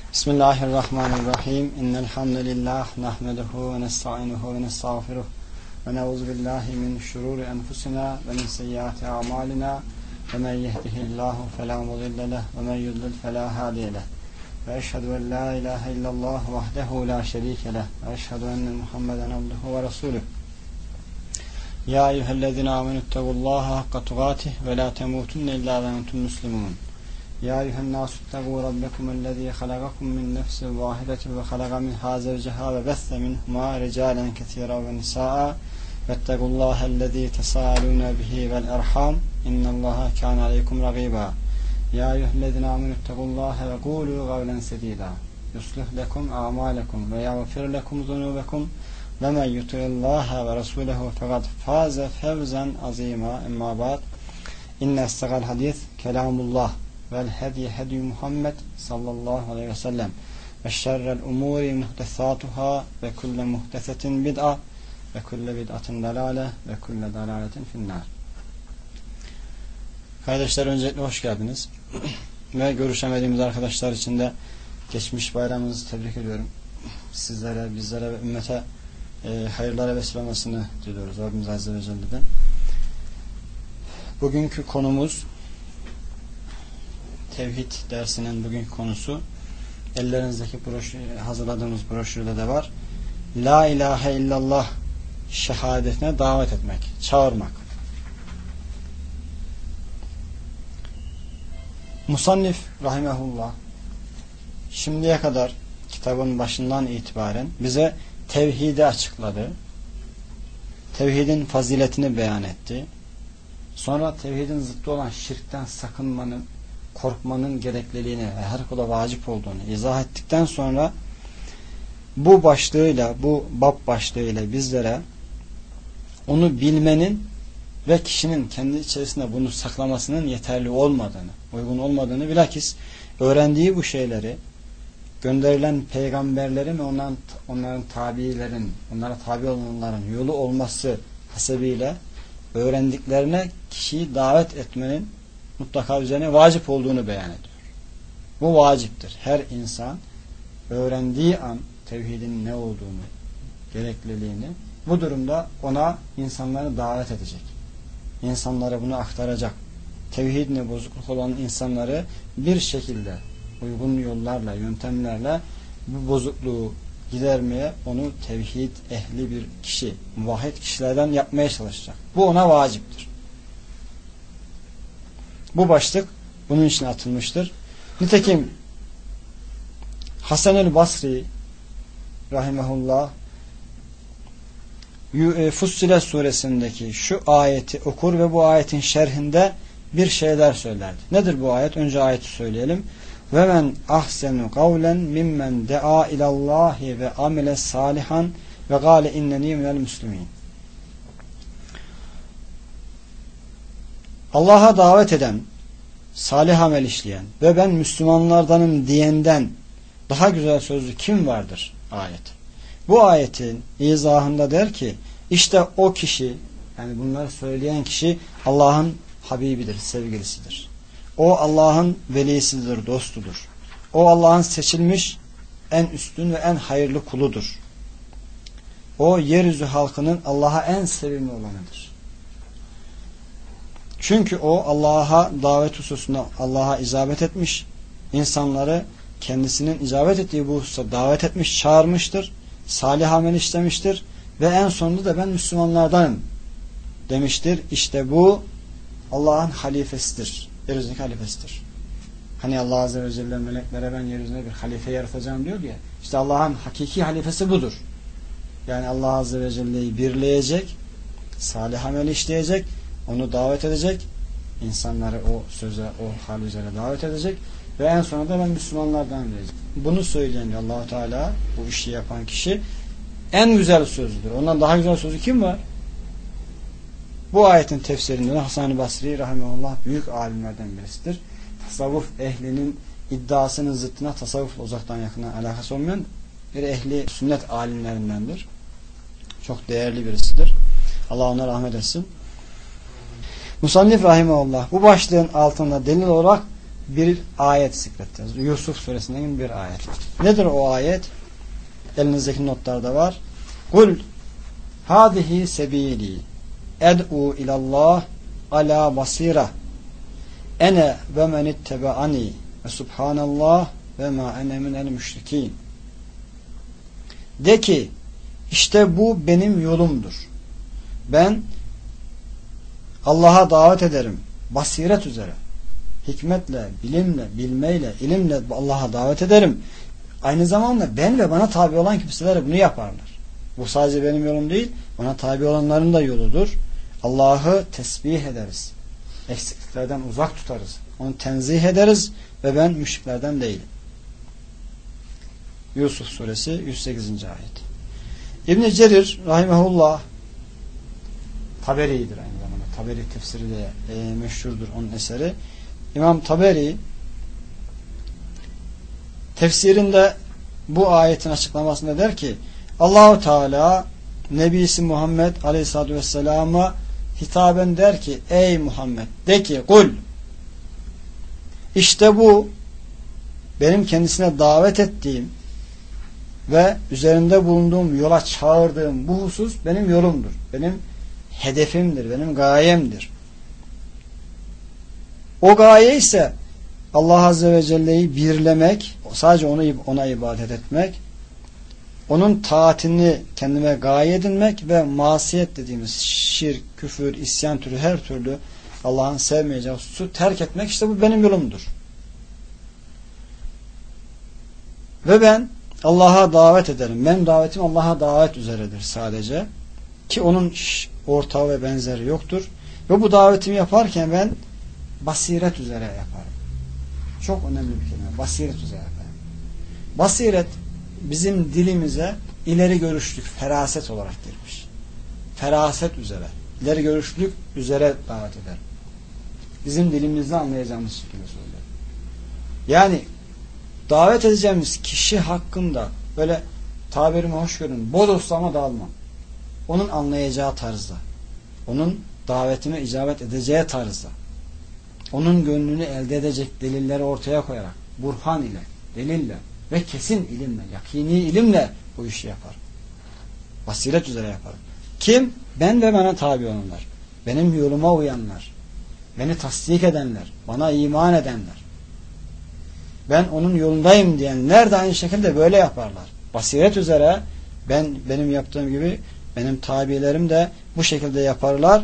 Bismillahirrahmanirrahim. İnnel hamdelellahi nahmeduhu ve nestainuhu ve nestağfiruh ve na'uzu billahi min şururi enfusina ve min seyyiati a'malina ve men yehdihillahu fela mudille leh ve men yudlil fela hadiye leh. Ve eşhedü en la ilahe illallah vahdehu la şerike leh ve eşhedü enne Muhammeden abduhu ve resuluh. Ya eyyühellezine amenüttegullaha hakka tugatih ve la temutunne illa ve entum muslimun. Ya eyyühennâsü ittegû rabbekumullezî halagakum min nefsin vâhidetin ve halaga minhâ zevceha ve besse minhumâ ricâlen kesîran ve nisâ'a vettegullâhellezî tesâalûne bihi vel erhâm innallâhe kâne aleykum ragîbâ. Ya eyyühellezîne amenüttegullâhe ve gûlû gavlen sedîdâ yuslih lekum a'mâlekum ve yagfir lekum zunûbekum ve men yuti'illâhe ve rasûlehu fekad fâze fevzen azîmâ emmâ ba'd. İnne estegal hadîs kelâmullah vel hediye hedi Muhammed sallallahu aleyhi ve sellem ve şerrel umuri muhtesatuhâ ve kulle muhtesetin bid'a ve kulle bid'atin dalâle ve kulle dalâletin finnâr. Kardeşler, öncelikle hoş geldiniz. Ve görüşemediğimiz arkadaşlar için de geçmiş bayramınızı tebrik ediyorum. Sizlere, bizlere ve ümmete hayırlara vesile olmasını diliyoruz Rabbimiz Azze ve Celle'den. Bugünkü konumuz, Tevhid dersinin bugünkü konusu, ellerinizdeki hazırladığımız broşürde de var. La ilahe illallah şehadetine davet etmek, çağırmak. Musannif rahimehullah şimdiye kadar kitabın başından itibaren bize tevhidi açıkladı. Tevhidin faziletini beyan etti. Sonra tevhidin zıttı olan şirkten sakınmanın, korkmanın gerekliliğini ve her kula vacip olduğunu izah ettikten sonra bu başlığıyla, bu bab başlığıyla bizlere onu bilmenin ve kişinin kendi içerisinde bunu saklamasının yeterli olmadığını, uygun olmadığını, bilakis öğrendiği bu şeyleri gönderilen peygamberlerin ve onların tabiilerin, onlara tabi olanların yolu olması hasebiyle öğrendiklerine kişiyi davet etmenin mutlaka üzerine vacip olduğunu beyan ediyor. Bu vaciptir. Her insan öğrendiği an tevhidin ne olduğunu, gerekliliğini, bu durumda ona insanları davet edecek. İnsanlara bunu aktaracak. Tevhidine bozukluk olan insanları bir şekilde uygun yollarla, yöntemlerle bu bozukluğu gidermeye, onu tevhid ehli bir kişi, muvahhid kişilerden yapmaya çalışacak. Bu ona vaciptir. Bu başlık bunun için atılmıştır. Nitekim Hasan-ül Basri rahimehullah Fussilet suresindeki şu ayeti okur ve bu ayetin şerhinde bir şeyler söylerdi. Nedir bu ayet? Önce ayeti söyleyelim. Ve men ahsenu kavlen mimmen dea ilallahi ve amile salihan ve gâle inneni minel müslimin. Allah'a davet eden, salih amel işleyen ve ben Müslümanlardanım diyenden daha güzel sözlü kim vardır? Ayet. Bu ayetin izahında der ki, işte o kişi, yani bunları söyleyen kişi Allah'ın Habibidir, sevgilisidir. O Allah'ın velisidir, dostudur. O Allah'ın seçilmiş en üstün ve en hayırlı kuludur. O yeryüzü halkının Allah'a en sevimli olanıdır. Çünkü o Allah'a davet hususunda Allah'a icabet etmiş, insanları kendisinin icabet ettiği bu hususa davet etmiş, çağırmıştır, salih amel işlemiştir ve en sonunda da ben Müslümanlardanım demiştir. İşte bu Allah'ın halifesidir, yeryüzündeki halifesidir. Hani Allah Azze ve Celle meleklere ben yeryüzünde bir halife yaratacağım diyor ya, işte Allah'ın hakiki halifesi budur. Yani Allah Azze ve Celle'yi birleyecek, salih amel işleyecek, onu davet edecek, insanları o söze, o hal üzere davet edecek ve en sonunda ben Müslümanlardan diyecek. Bunu söyleyen Allah-u Teala, bu işi yapan kişi en güzel sözüdür. Ondan daha güzel sözü kim var? Bu ayetin tefsirinde Hasan-ı Basri rahimehullah büyük alimlerden birisidir. Tasavvuf ehlinin iddiasının zıttına tasavvuf uzaktan yakından alakası olmayan bir ehli sünnet alimlerindendir. Çok değerli birisidir. Allah ona rahmet etsin. Musannif rahimehullah bu başlığın altında delil olarak bir ayet zikrettiniz. Yusuf suresinden bir ayet. Nedir o ayet? Elinizdeki notlarda var. Kul hadihi sebili ed'u ilallah ala basira ene ve men ittebe'ani ve subhanallah ve ma ene minel müşrikin. De ki işte bu benim yolumdur. Ben Allah'a davet ederim. Basiret üzere. Hikmetle, bilimle, bilmeyle, ilimle Allah'a davet ederim. Aynı zamanda ben ve bana tabi olan kimseler bunu yaparlar. Bu sadece benim yolum değil, bana tabi olanların da yoludur. Allah'ı tesbih ederiz. Eksikliklerden uzak tutarız. Onu tenzih ederiz ve ben müşriklerden değilim. Yusuf suresi 108. ayet. İbn-i Cerir rahimehullah Taberi'dir aynı zamanda. Taberi tefsiri de meşhurdur onun eseri. İmam Taberi tefsirinde bu ayetin açıklamasında der ki Allah-u Teala Nebisi Muhammed Aleyhisselatü Vesselam'a hitaben der ki ey Muhammed de ki kul işte bu benim kendisine davet ettiğim ve üzerinde bulunduğum yola çağırdığım bu husus benim yolumdur. Benim hedefimdir. Benim gayemdir. O gaye ise Allah Azze ve Celle'yi birlemek, sadece ona ibadet etmek, onun taatini kendime gaye edinmek ve masiyet dediğimiz şirk, küfür, isyan türü her türlü Allah'ın sevmeyeceği hususu terk etmek, işte bu benim yolumdur. Ve ben Allah'a davet ederim. Benim davetim Allah'a davet üzeredir sadece. Ki onun ortağı ve benzeri yoktur. Ve bu davetimi yaparken ben basiret üzere yaparım. Çok önemli bir kelime. Basiret üzere yaparım. Basiret bizim dilimize ileri görüşlük, feraset olarak girmiş. Feraset üzere. İleri görüşlük üzere davet eder. Bizim dilimizde anlayacağımız şekilde söyler. Yani davet edeceğimiz kişi hakkında böyle tabirimi hoş görün, bodoslama dalmam. Onun anlayacağı tarzda, onun davetine icabet edeceği tarzda, onun gönlünü elde edecek delilleri ortaya koyarak, burhan ile, delille ve kesin ilimle, yakini ilimle bu işi yapar. Basiret üzere yapar. Kim? Ben ve bana tabi olanlar. Benim yoluma uyanlar. Beni tasdik edenler. Bana iman edenler. Ben onun yolundayım diyenler de aynı şekilde böyle yaparlar. Basiret üzere benim yaptığım gibi benim tabilerim de bu şekilde yaparlar.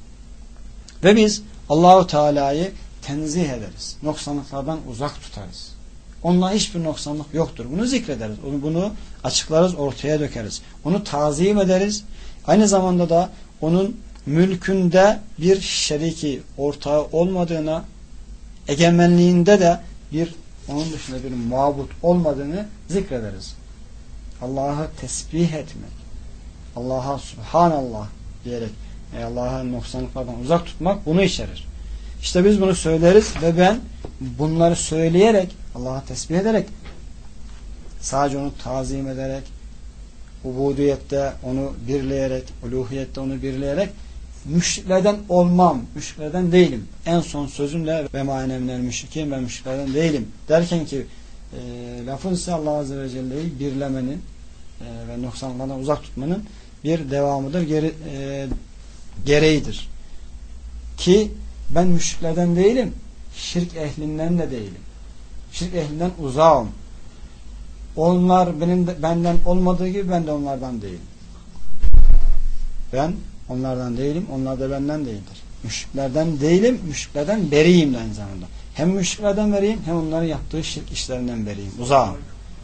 Ve biz Allahu Teala'yı tenzih ederiz. Noksanlıklardan uzak tutarız. Onunla hiçbir noksanlık yoktur. Bunu zikrederiz. Bunu açıklarız, ortaya dökeriz. Onu tazim ederiz. Aynı zamanda da onun mülkünde bir şeriki, ortağı olmadığına, egemenliğinde de onun dışında bir mabut olmadığını zikrederiz. Allah'ı tesbih etmek, Allah'a subhanallah diyerek Allah'ın noksanlıklardan uzak tutmak bunu içerir. İşte biz bunu söyleriz ve ben bunları söyleyerek, Allah'ı tesbih ederek, sadece onu tazim ederek, ubudiyette onu birleyerek, uluhiyette onu birleyerek müşriklerden olmam, müşriklerden değilim. En son sözümle ve manemler müşrikin, ben müşriklerden değilim derken ki lafın ise Allah Azze ve Celle'yi birlemenin ve noksanlardan uzak tutmanın bir devamıdır, gereğidir. Ki ben müşriklerden değilim, şirk ehlinden de değilim. Şirk ehlinden uzağım. Onlar benden olmadığı gibi ben de onlardan değilim. Ben onlardan değilim, onlar da benden değildir. Müşriklerden değilim, müşriklerden beriyim de aynı zamanda. Hem müşriklerden beriyim, hem onların yaptığı şirk işlerinden beriyim. Uzağım.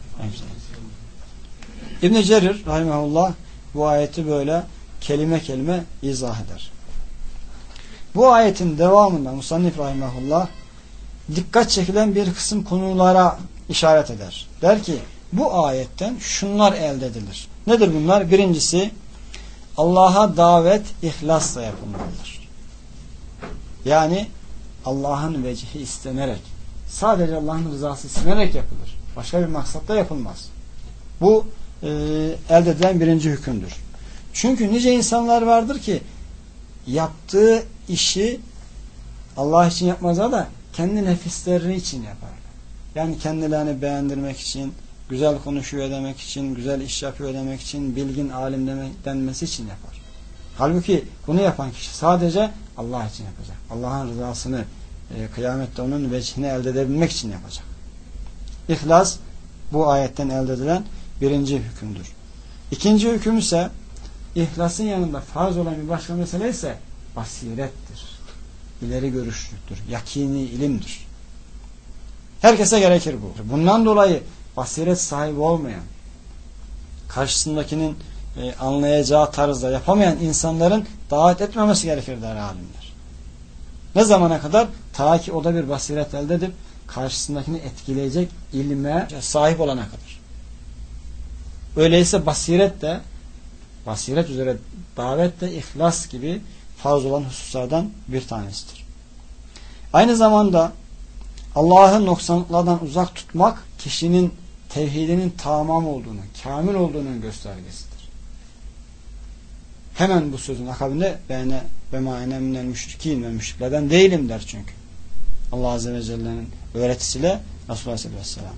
İbn-i Cerir rahimahullah bu ayeti böyle kelime kelime izah eder. Bu ayetin devamında Musannif rahimahullah dikkat çekilen bir kısım konulara işaret eder. Der ki bu ayetten şunlar elde edilir. Nedir bunlar? Birincisi Allah'a davet ihlasla yapılmalıdır. Yani Allah'ın vecihi istenerek, sadece Allah'ın rızası istenerek yapılır. Başka bir maksatla yapılmaz. Bu elde edilen birinci hükümdür. Çünkü nice insanlar vardır ki yaptığı işi Allah için yapmazlar da kendi nefisleri için yaparlar. Yani kendilerini beğendirmek için, güzel konuşuyor demek için, güzel iş yapıyor demek için, bilgin alim denmesi için yapar. Halbuki bunu yapan kişi sadece Allah için yapacak. Allah'ın rızasını kıyamette onun vecihini elde edebilmek için yapacak. İhlas bu ayetten elde edilen birinci hükümdür. İkinci hüküm ise ihlasın yanında farz olan bir başka mesele ise basirettir. İleri görüşlüktür. Yakini ilimdir. Herkese gerekir bu. Bundan dolayı basiret sahibi olmayan, karşısındakinin anlayacağı tarzda yapamayan insanların davet etmemesi gerekir der alimler. Ne zamana kadar? Ta ki o da bir basiret elde edip karşısındakini etkileyecek ilme sahip olana kadar. Öyleyse basiret üzere davet de ihlas gibi farz olan hususlardan bir tanesidir. Aynı zamanda Allah'ın noksanlıklardan uzak tutmak kişinin tevhidinin tamam olduğunu, kamil olduğunun göstergesidir. Hemen bu sözün akabinde bene ve ma ene minel müşrikin ve müşriklerden değilim der çünkü. Allah Azze ve Celle'nin öğretisiyle Resulullah Aleyhisselatü Vesselam.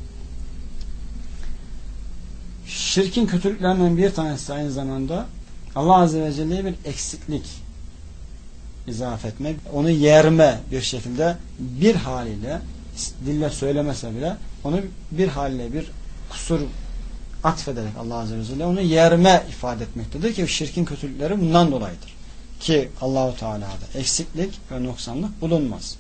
Şirkin kötülüklerinden bir tanesi aynı zamanda Allah Azze ve Celle'ye bir eksiklik izafe etmek, onu yerme bir şekilde bir haliyle dille söylemese bile onu bir haliyle bir kusur atfederek Allah Azze ve Celle onu yerme ifade etmektedir ki şirkin kötülükleri bundan dolayıdır. Ki Allah-u Teala'da eksiklik ve noksanlık bulunmaz.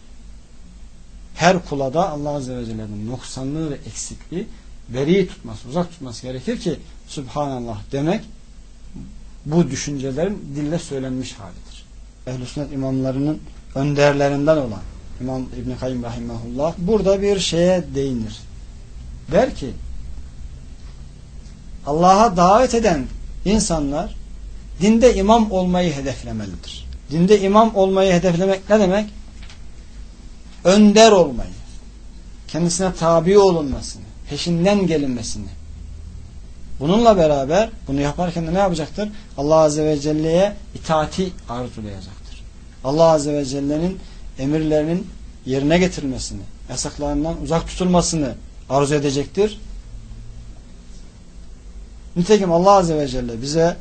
Her kula da Allah Azze ve Celle'nin noksanlığı ve eksikliği beri tutması, uzak tutması gerekir ki Subhanallah demek bu düşüncelerin dille söylenmiş halidir. Ehl-i Sünnet imamlarının önderlerinden olan İmam İbn-i Kayyim Rahimahullah burada bir şeye değinir. Der ki Allah'a davet eden insanlar dinde imam olmayı hedeflemelidir. Dinde imam olmayı hedeflemek ne demek? Önder olmayı, kendisine tabi olunmasını, peşinden gelinmesini. Bununla beraber bunu yaparken de ne yapacaktır? Allah Azze ve Celle'ye itaati arzulayacaktır. Allah Azze ve Celle'nin emirlerinin yerine getirilmesini, yasaklarından uzak tutulmasını arzu edecektir. Nitekim Allah Azze ve Celle bize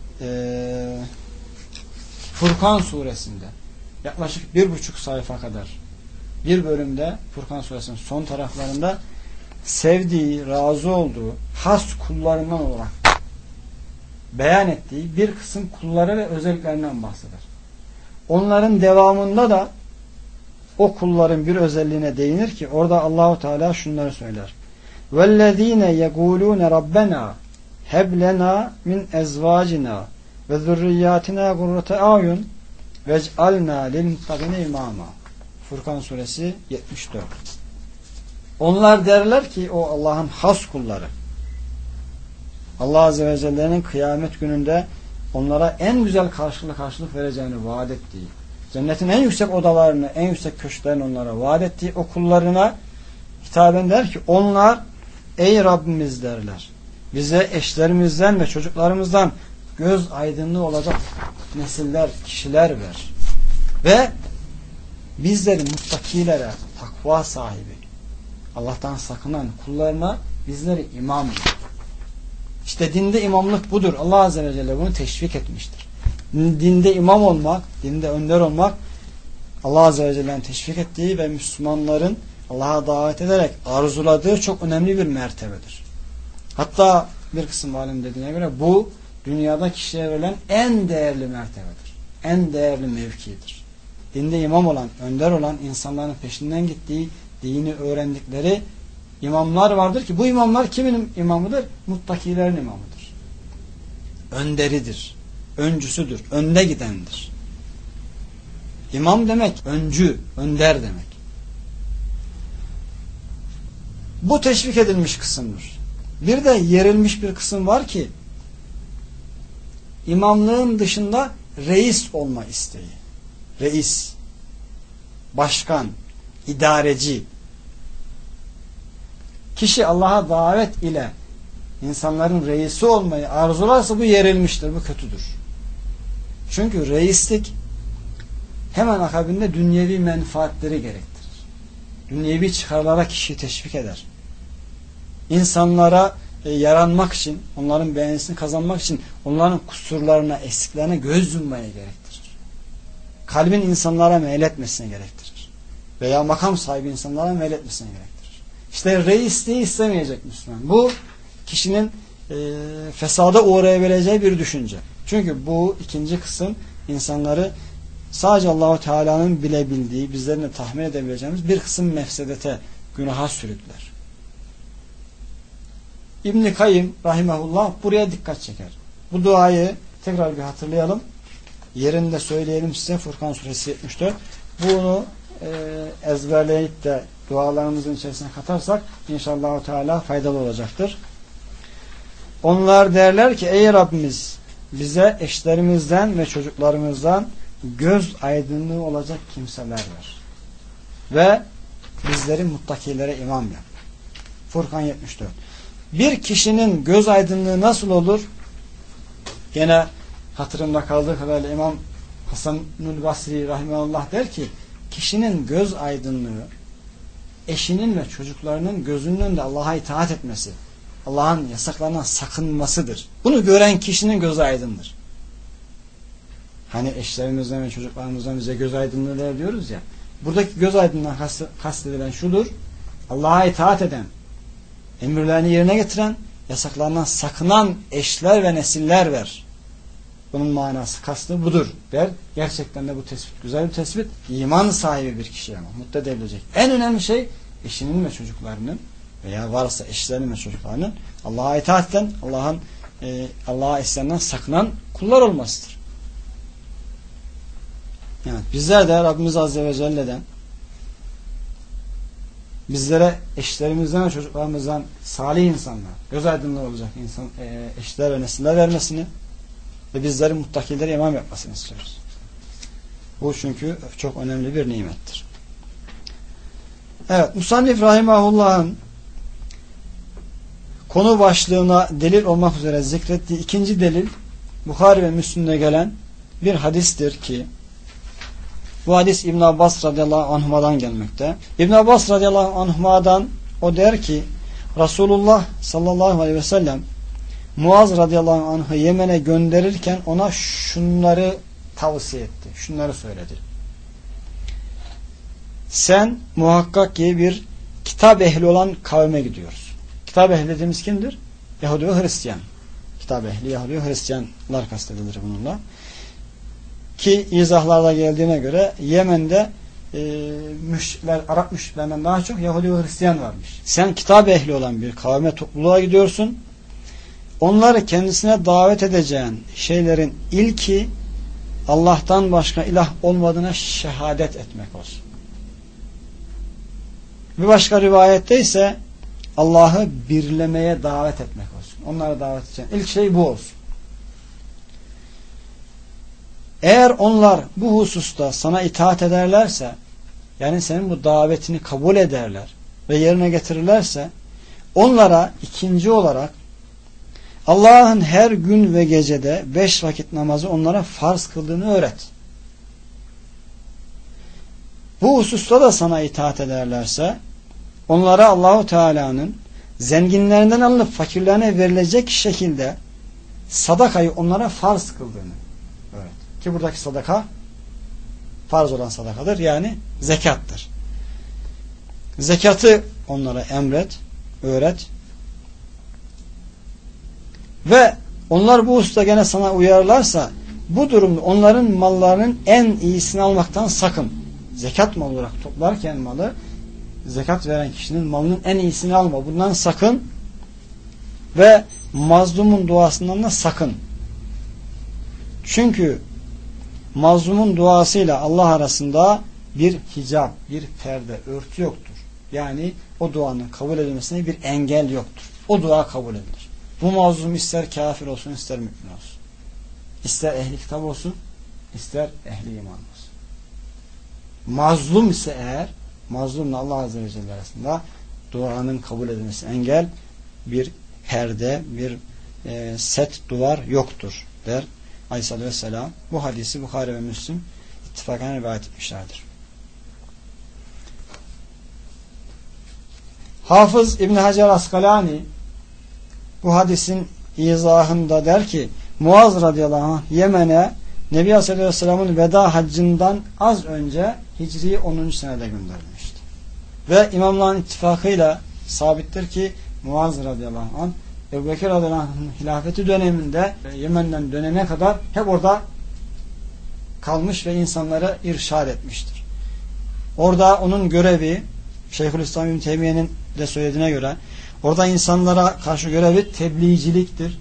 Furkan suresinde yaklaşık 1,5 sayfa kadar bir bölümde Furkan suresinin son taraflarında sevdiği, razı olduğu has kullarından olarak beyan ettiği bir kısım kulları ve özelliklerinden bahseder. Onların devamında da o kulların bir özelliğine değinir ki orada Allahu Teala şunları söyler. وَالَّذ۪ينَ يَقُولُونَ رَبَّنَا هَبْ لَنَا مِنْ اَزْوَاجِنَا وَذُرِّيَّاتِنَا قُرَّةَ اَعْيُنْ وَاجْعَلْنَا لِلْمُتَّقِينَ imama. Furkan suresi 74. Onlar derler ki o Allah'ın has kulları. Allah Azze ve Celle'nin kıyamet gününde onlara en güzel karşılık vereceğini vaat ettiği, cennetin en yüksek odalarını, en yüksek köşklerini onlara vaat ettiği o kullarına hitaben der ki onlar ey Rabbimiz derler. Bize eşlerimizden ve çocuklarımızdan göz aydınlığı olacak nesiller, kişiler ver. Ve bizleri muttakilere, takva sahibi, Allah'tan sakınan kullarına bizleri imam et. İşte dinde imamlık budur. Allah Azze ve Celle bunu teşvik etmiştir. Dinde imam olmak, dinde önder olmak Allah Azze ve Celle'nin teşvik ettiği ve Müslümanların Allah'a davet ederek arzuladığı çok önemli bir mertebedir. Hatta bir kısım alim dediğine göre bu dünyada kişiye verilen en değerli mertebedir. En değerli mevkidir. Dinde imam olan, önder olan insanların peşinden gittiği, dini öğrendikleri imamlar vardır ki bu imamlar kimin imamıdır? Muttakilerin imamıdır. Önderidir. Öncüsüdür. Önde gidendir. İmam demek öncü, önder demek. Bu teşvik edilmiş kısımdır. Bir de yerilmiş bir kısım var ki imamlığın dışında reis olma isteği. Reis, başkan, idareci. Kişi Allah'a davet ile insanların reisi olmayı arzularsa bu yerilmiştir, bu kötüdür. Çünkü reislik hemen akabinde dünyevi menfaatleri gerektirir. dünyevi çıkarlara kişiyi teşvik eder. İnsanlara yaranmak için, onların beğenisini kazanmak için onların kusurlarına, eksiklerine göz yummaya gerektirir. Kalbin insanlara meyletmesine gerektirir. Veya makam sahibi insanlara meyletmesine gerektirir. İşte reisliği istemeyecek Müslüman. Bu kişinin fesada uğrayabileceği bir düşünce. Çünkü bu ikinci kısım insanları sadece Allah-u Teala'nın bilebildiği, bizlerin de tahmin edebileceğimiz bir kısım mefsedete, günaha sürükler. İbn-i Kayyim rahimahullah buraya dikkat çeker. Bu duayı tekrar bir hatırlayalım. Yerinde söyleyelim size. Furkan suresi 74. Bunu ezberleyip de dualarımızın içerisine katarsak inşallah Teala faydalı olacaktır. Onlar derler ki ey Rabbimiz bize eşlerimizden ve çocuklarımızdan göz aydınlığı olacak kimseler ver. Ve bizleri muttakilere imam yap. Furkan 74. Bir kişinin göz aydınlığı nasıl olur? Gene hatırımda kaldığı kadarıyla İmam Hasan-ül Basri rahimahullah der ki kişinin göz aydınlığı eşinin ve çocuklarının gözünün önünde Allah'a itaat etmesi, Allah'ın yasaklarından sakınmasıdır. Bunu gören kişinin gözü aydındır. Hani eşlerimizden ve çocuklarımızdan bize göz aydınlığı der diyoruz ya. Buradaki göz aydınlığı kastedilen şudur. Allah'a itaat eden, emirlerini yerine getiren, yasaklarından sakınan eşler ve nesiller ver. Bunun manası, kastı budur der. Gerçekten de bu tespit güzel bir tespit. İman sahibi bir kişi ama mutlu edilecek. En önemli şey eşinin ve çocuklarının veya varsa eşlerinin ve çocuklarının Allah'a itaat eden, Allah'a eşlerinden sakınan kullar olmasıdır. Yani bizler de Rabbimiz Azze ve Celle'den bizlere eşlerimizden ve çocuklarımızdan salih insanlar, göz aydınlığı olacak eşler ve nesiller vermesini ve bizleri muttakilere imam yapmasını istiyoruz. Bu çünkü çok önemli bir nimettir. Evet, Musannif Rahimahullah'ın konu başlığına delil olmak üzere zikrettiği ikinci delil Bukhari ve Müslim'de gelen bir hadistir ki bu hadis İbn Abbas radıyallahu anhuma'dan gelmekte. İbn Abbas radıyallahu anhuma'dan o der ki Resulullah sallallahu aleyhi ve sellem Muaz radıyallahu anh'ı Yemen'e gönderirken ona şunları tavsiye etti. Şunları söyledi. Sen muhakkak ki bir kitap ehli olan kavme gidiyoruz. Kitap ehli dediğimiz kimdir? Yahudi ve Hristiyan. Kitap ehli Yahudi ve Hristiyanlar kastedilir bununla. Ki izahlarda geldiğine göre Yemen'de Arap müşriklerinden daha çok Yahudi ve Hristiyan varmış. Sen kitap ehli olan bir kavme, topluluğa gidiyorsun. Onları kendisine davet edeceğin şeylerin ilki Allah'tan başka ilah olmadığına şehadet etmek olsun. Bir başka rivayette ise Allah'ı birlemeye davet etmek olsun. Onlara davet edeceğin ilk şey bu olsun. Eğer onlar bu hususta sana itaat ederlerse, yani senin bu davetini kabul ederler ve yerine getirirlerse, onlara ikinci olarak Allah'ın her gün ve gecede 5 vakit namazı onlara farz kıldığını öğret. Bu hususta da sana itaat ederlerse, onlara Allahu Teala'nın zenginlerinden alınıp fakirlerine verilecek şekilde sadakayı onlara farz kıldığını öğret. Ki buradaki sadaka farz olan sadakadır. Yani zekattır. Zekatı onlara emret, öğret. Ve onlar bu hususta gene sana uyarlarsa bu durumda onların mallarının en iyisini almaktan sakın. Zekat malı olarak toplarken malı, zekat veren kişinin malının en iyisini alma. Bundan sakın. Ve mazlumun duasından da sakın. Çünkü mazlumun duasıyla Allah arasında bir hicap, bir perde, örtü yoktur. Yani o duanın kabul edilmesine bir engel yoktur. O dua kabul edilir. Bu mazlum ister kafir olsun, ister mümin olsun. İster ehli kitap olsun, ister ehli iman olsun. Mazlum ise eğer, mazlumla Allah Azze ve Celle arasında duanın kabul edilmesi engel, bir perde, bir set, duvar yoktur der Aleyhisselatü Vesselam. Bu hadisi Bukhari ve Müslim ittifakan rivayet etmişlerdir. Hafız İbn Hacer Askalani bu hadisin izahında der ki Muaz radıyallahu anh Yemen'e Nebi Aleyhisselam'ın veda haccından az önce Hicri 10. senede gönderilmişti. Ve imamların ittifakıyla sabittir ki Muaz radıyallahu anh Ebu Bekir radıyallahu anh'ın hilafeti döneminde Yemen'den dönene kadar hep orada kalmış ve insanlara irşad etmiştir. Orada onun görevi Şeyhülislam İbn Teymiye'nin de söylediğine göre orada insanlara karşı görevi tebliğciliktir,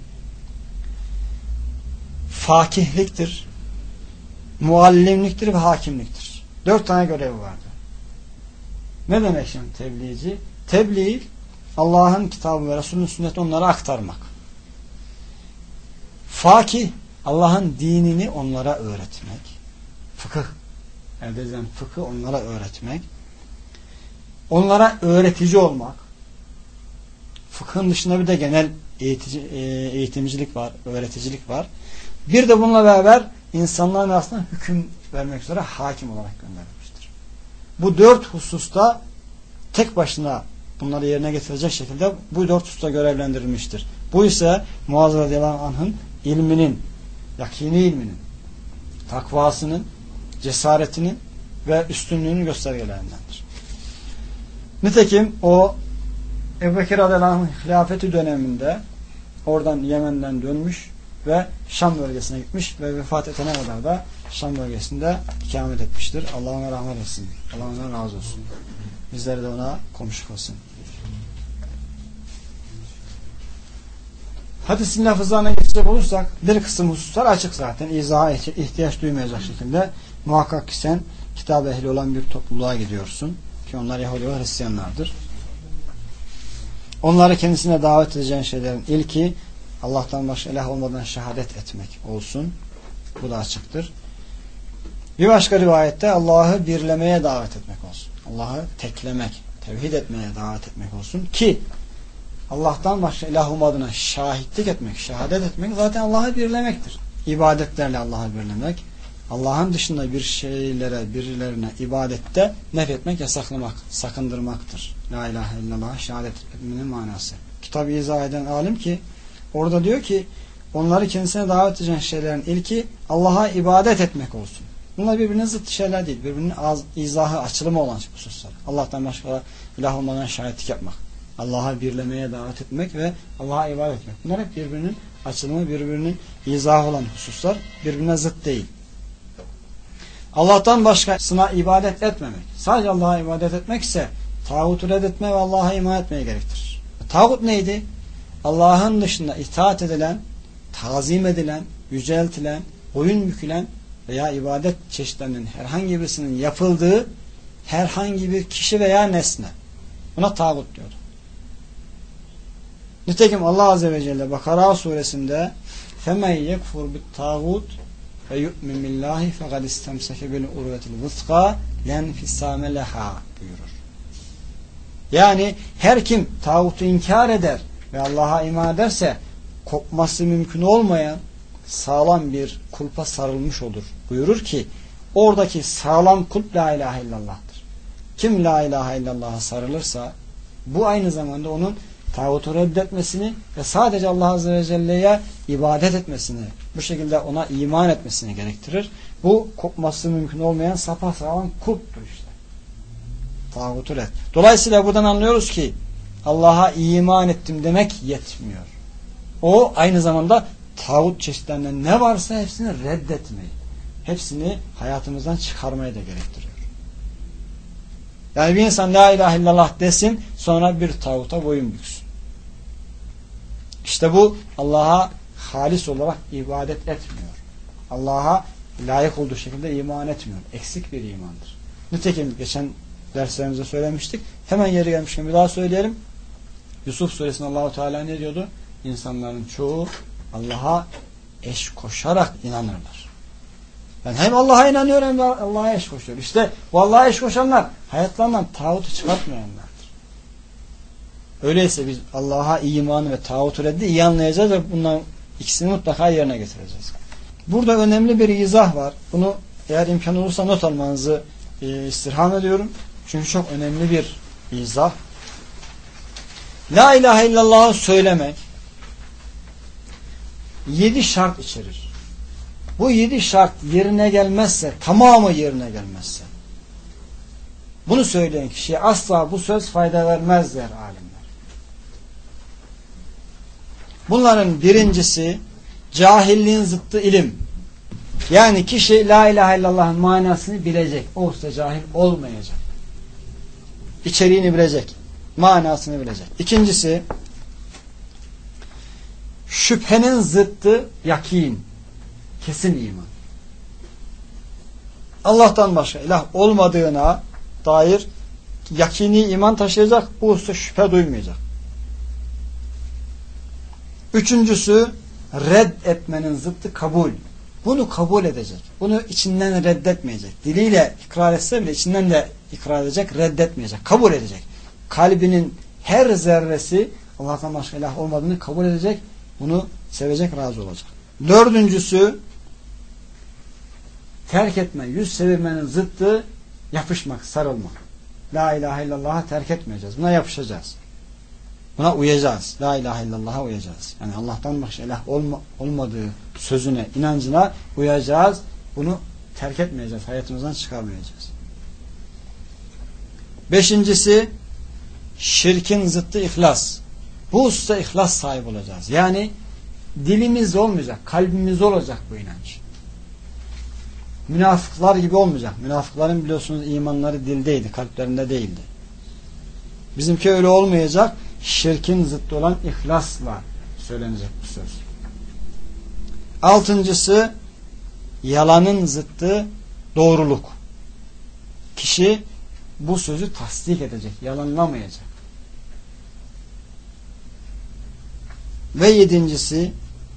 fakihliktir, muallimliktir ve hakimliktir. 4 tane görevi vardı. Ne demek şimdi tebliğci? Tebliğ Allah'ın kitabı ve Resulünün sünneti onlara aktarmak. Fakih Allah'ın dinini onlara öğretmek. Fıkıh elde edilen fıkıh onlara öğretmek. Onlara öğretici olmak. Fıkhın dışında bir de genel eğitimcilik var, öğreticilik var. Bir de bununla beraber insanların arasında hüküm vermek üzere hakim olarak gönderilmiştir. Bu 4 hususta tek başına bunları yerine getirecek şekilde bu 4 hususta görevlendirilmiştir. Bu ise Muaz radıyallahu anh'ın ilminin, yakini ilminin, takvasının, cesaretinin ve üstünlüğünün göstergelerindendir. Nitekim o Ebu Bekir radıyallahu anh'ın hilafeti döneminde oradan Yemen'den dönmüş ve Şam bölgesine gitmiş ve vefat etene kadar da Şam bölgesinde ikamet etmiştir. Allah ona rahmet etsin. Allah ona razı olsun. Bizleri de ona komşu kılsın. Hadisin lafızlarına geçecek olursak bir kısım hususlar açık zaten. İzaha ihtiyaç duymayacak şekilde muhakkak ki sen kitap ehli olan bir topluluğa gidiyorsun. Ki onlar Yahudi ve Hristiyanlardır. Onları kendisine davet edeceğin şeylerin ilki Allah'tan başka ilah olmadan şehadet etmek olsun. Bu da açıktır. Bir başka rivayette Allah'ı birlemeye davet etmek olsun. Allah'ı teklemek, tevhid etmeye davet etmek olsun ki Allah'tan başka ilah olmadığına şahitlik etmek, şehadet etmek zaten Allah'ı birlemektir. İbadetlerle Allah'ı birlemek, Allah'ın dışında bir şeylere, birilerine ibadette nefretmek, yasaklamak, sakındırmaktır. La ilahe illallah şehadet etmenin manası. Kitabı izah eden alim ki orada diyor ki onları kendisine davet edeceğin şeylerin ilki Allah'a ibadet etmek olsun. Bunlar birbirine zıt şeyler değil. Birbirinin izahı, açılımı olan hususlar. Allah'tan başka ilah olmadan şahitlik yapmak. Allah'a birlemeye davet etmek ve Allah'a ibadet etmek. Bunlar hep birbirinin açılımı, birbirinin izahı olan hususlar. Birbirine zıt değil. Allah'tan başkasına ibadet etmemek. Sadece Allah'a ibadet etmek ise tağutu reddetme ve Allah'a iman etmeye gerektirir. Tağut neydi? Allah'ın dışında itaat edilen, tazim edilen, yüceltilen, boyun bükülen veya ibadet çeşitlerinin herhangi birisinin yapıldığı herhangi bir kişi veya nesne. Buna tağut diyordu. Nitekim Allah Azze ve Celle Bakara suresinde فَمَنْ يَكْفُرْ بِالْتَاغُوتِ وَيُؤْمِنْ بِاللّٰهِ فَقَدْ اِسْتَمْسَكَ بِالْعُرْوَةِ الْوُثْقَى لَنْفِسَامَ لَهَا buyurur. Yani her kim tağutu inkar eder ve Allah'a iman ederse kopması mümkün olmayan sağlam bir kulpa sarılmış olur. Buyurur ki oradaki sağlam kulp la ilahe illallah'tır. Kim la ilahe illallah'a sarılırsa bu aynı zamanda onun tağutu reddetmesini ve sadece Allah Azze ve Celle'ye ibadet etmesini, bu şekilde ona iman etmesini gerektirir. Bu kopması mümkün olmayan sapasağlam kulptur işte. Tağutu red. Dolayısıyla buradan anlıyoruz ki Allah'a iman ettim demek yetmiyor. O aynı zamanda tağut çeşitlerinden ne varsa hepsini reddetmeyi, hepsini hayatımızdan çıkarmayı da gerektiriyor. Yani bir insan la ilahe illallah desin, sonra bir tağuta boyun büksün. İşte bu Allah'a halis olarak ibadet etmiyor. Allah'a layık olduğu şekilde iman etmiyor. Eksik bir imandır. Nitekim geçen derslerimizde söylemiştik. Hemen yeri gelmişken bir daha söyleyelim. Yusuf suresinde Allah-u Teala ne diyordu? İnsanların çoğu Allah'a eş koşarak inanırlar. Yani hem Allah'a inanıyor hem de Allah'a eş koşuyor. İşte bu Allah'a eş koşanlar hayatlarından tağutu çıkartmayanlardır. Öyleyse biz Allah'a imanı ve tağutu reddi iyi anlayacağız ve bunların ikisini mutlaka yerine getireceğiz. Burada önemli bir izah var. Bunu eğer imkan olursa not almanızı istirham ediyorum. Çünkü çok önemli bir izah. La ilahe illallah'ı söylemek 7 şart içerir. Bu 7 şart yerine gelmezse, tamamı yerine gelmezse, bunu söyleyen kişiye asla bu söz fayda vermez der alimler. Bunların birincisi cahilliğin zıttı ilim. Yani kişi la ilahe illallah'ın manasını bilecek. O usta cahil olmayacak. İçeriğini bilecek. Manasını bilecek. İkincisi şüphenin zıttı yakin. Kesin iman. Allah'tan başka ilah olmadığına dair yakini iman taşıyacak. Bu hususta şüphe duymayacak. Üçüncüsü red etmenin zıttı kabul. Bunu kabul edecek. Bunu içinden reddetmeyecek. Diliyle ikrar etse bile içinden de ikrar edecek, reddetmeyecek. Kabul edecek. Kalbinin her zerresi Allah'tan başka ilah olmadığını kabul edecek. Bunu sevecek, razı olacak. Dördüncüsü terk etme, yüz çevirmenin zıttı yapışmak, sarılmak. La ilahe illallah'a terk etmeyeceğiz. Buna yapışacağız. Buna uyacağız. La ilahe illallah'a uyacağız. Yani Allah'tan başka ilah olmadığı sözüne, inancına uyacağız. Bunu terk etmeyeceğiz. Hayatımızdan çıkarmayacağız. Beşincisi şirkin zıttı ihlas. Bu hususta ihlas sahibi olacağız. Yani dilimizde olmayacak, kalbimizde olacak bu inanç. Münafıklar gibi olmayacak. Münafıkların biliyorsunuz imanları dildeydi, kalplerinde değildi. Bizimki öyle olmayacak. Şirkin zıttı olan ihlasla söylenecek bu söz. Altıncısı yalanın zıttı doğruluk. Kişi bu sözü tasdik edecek, yalanlamayacak. Ve yedincisi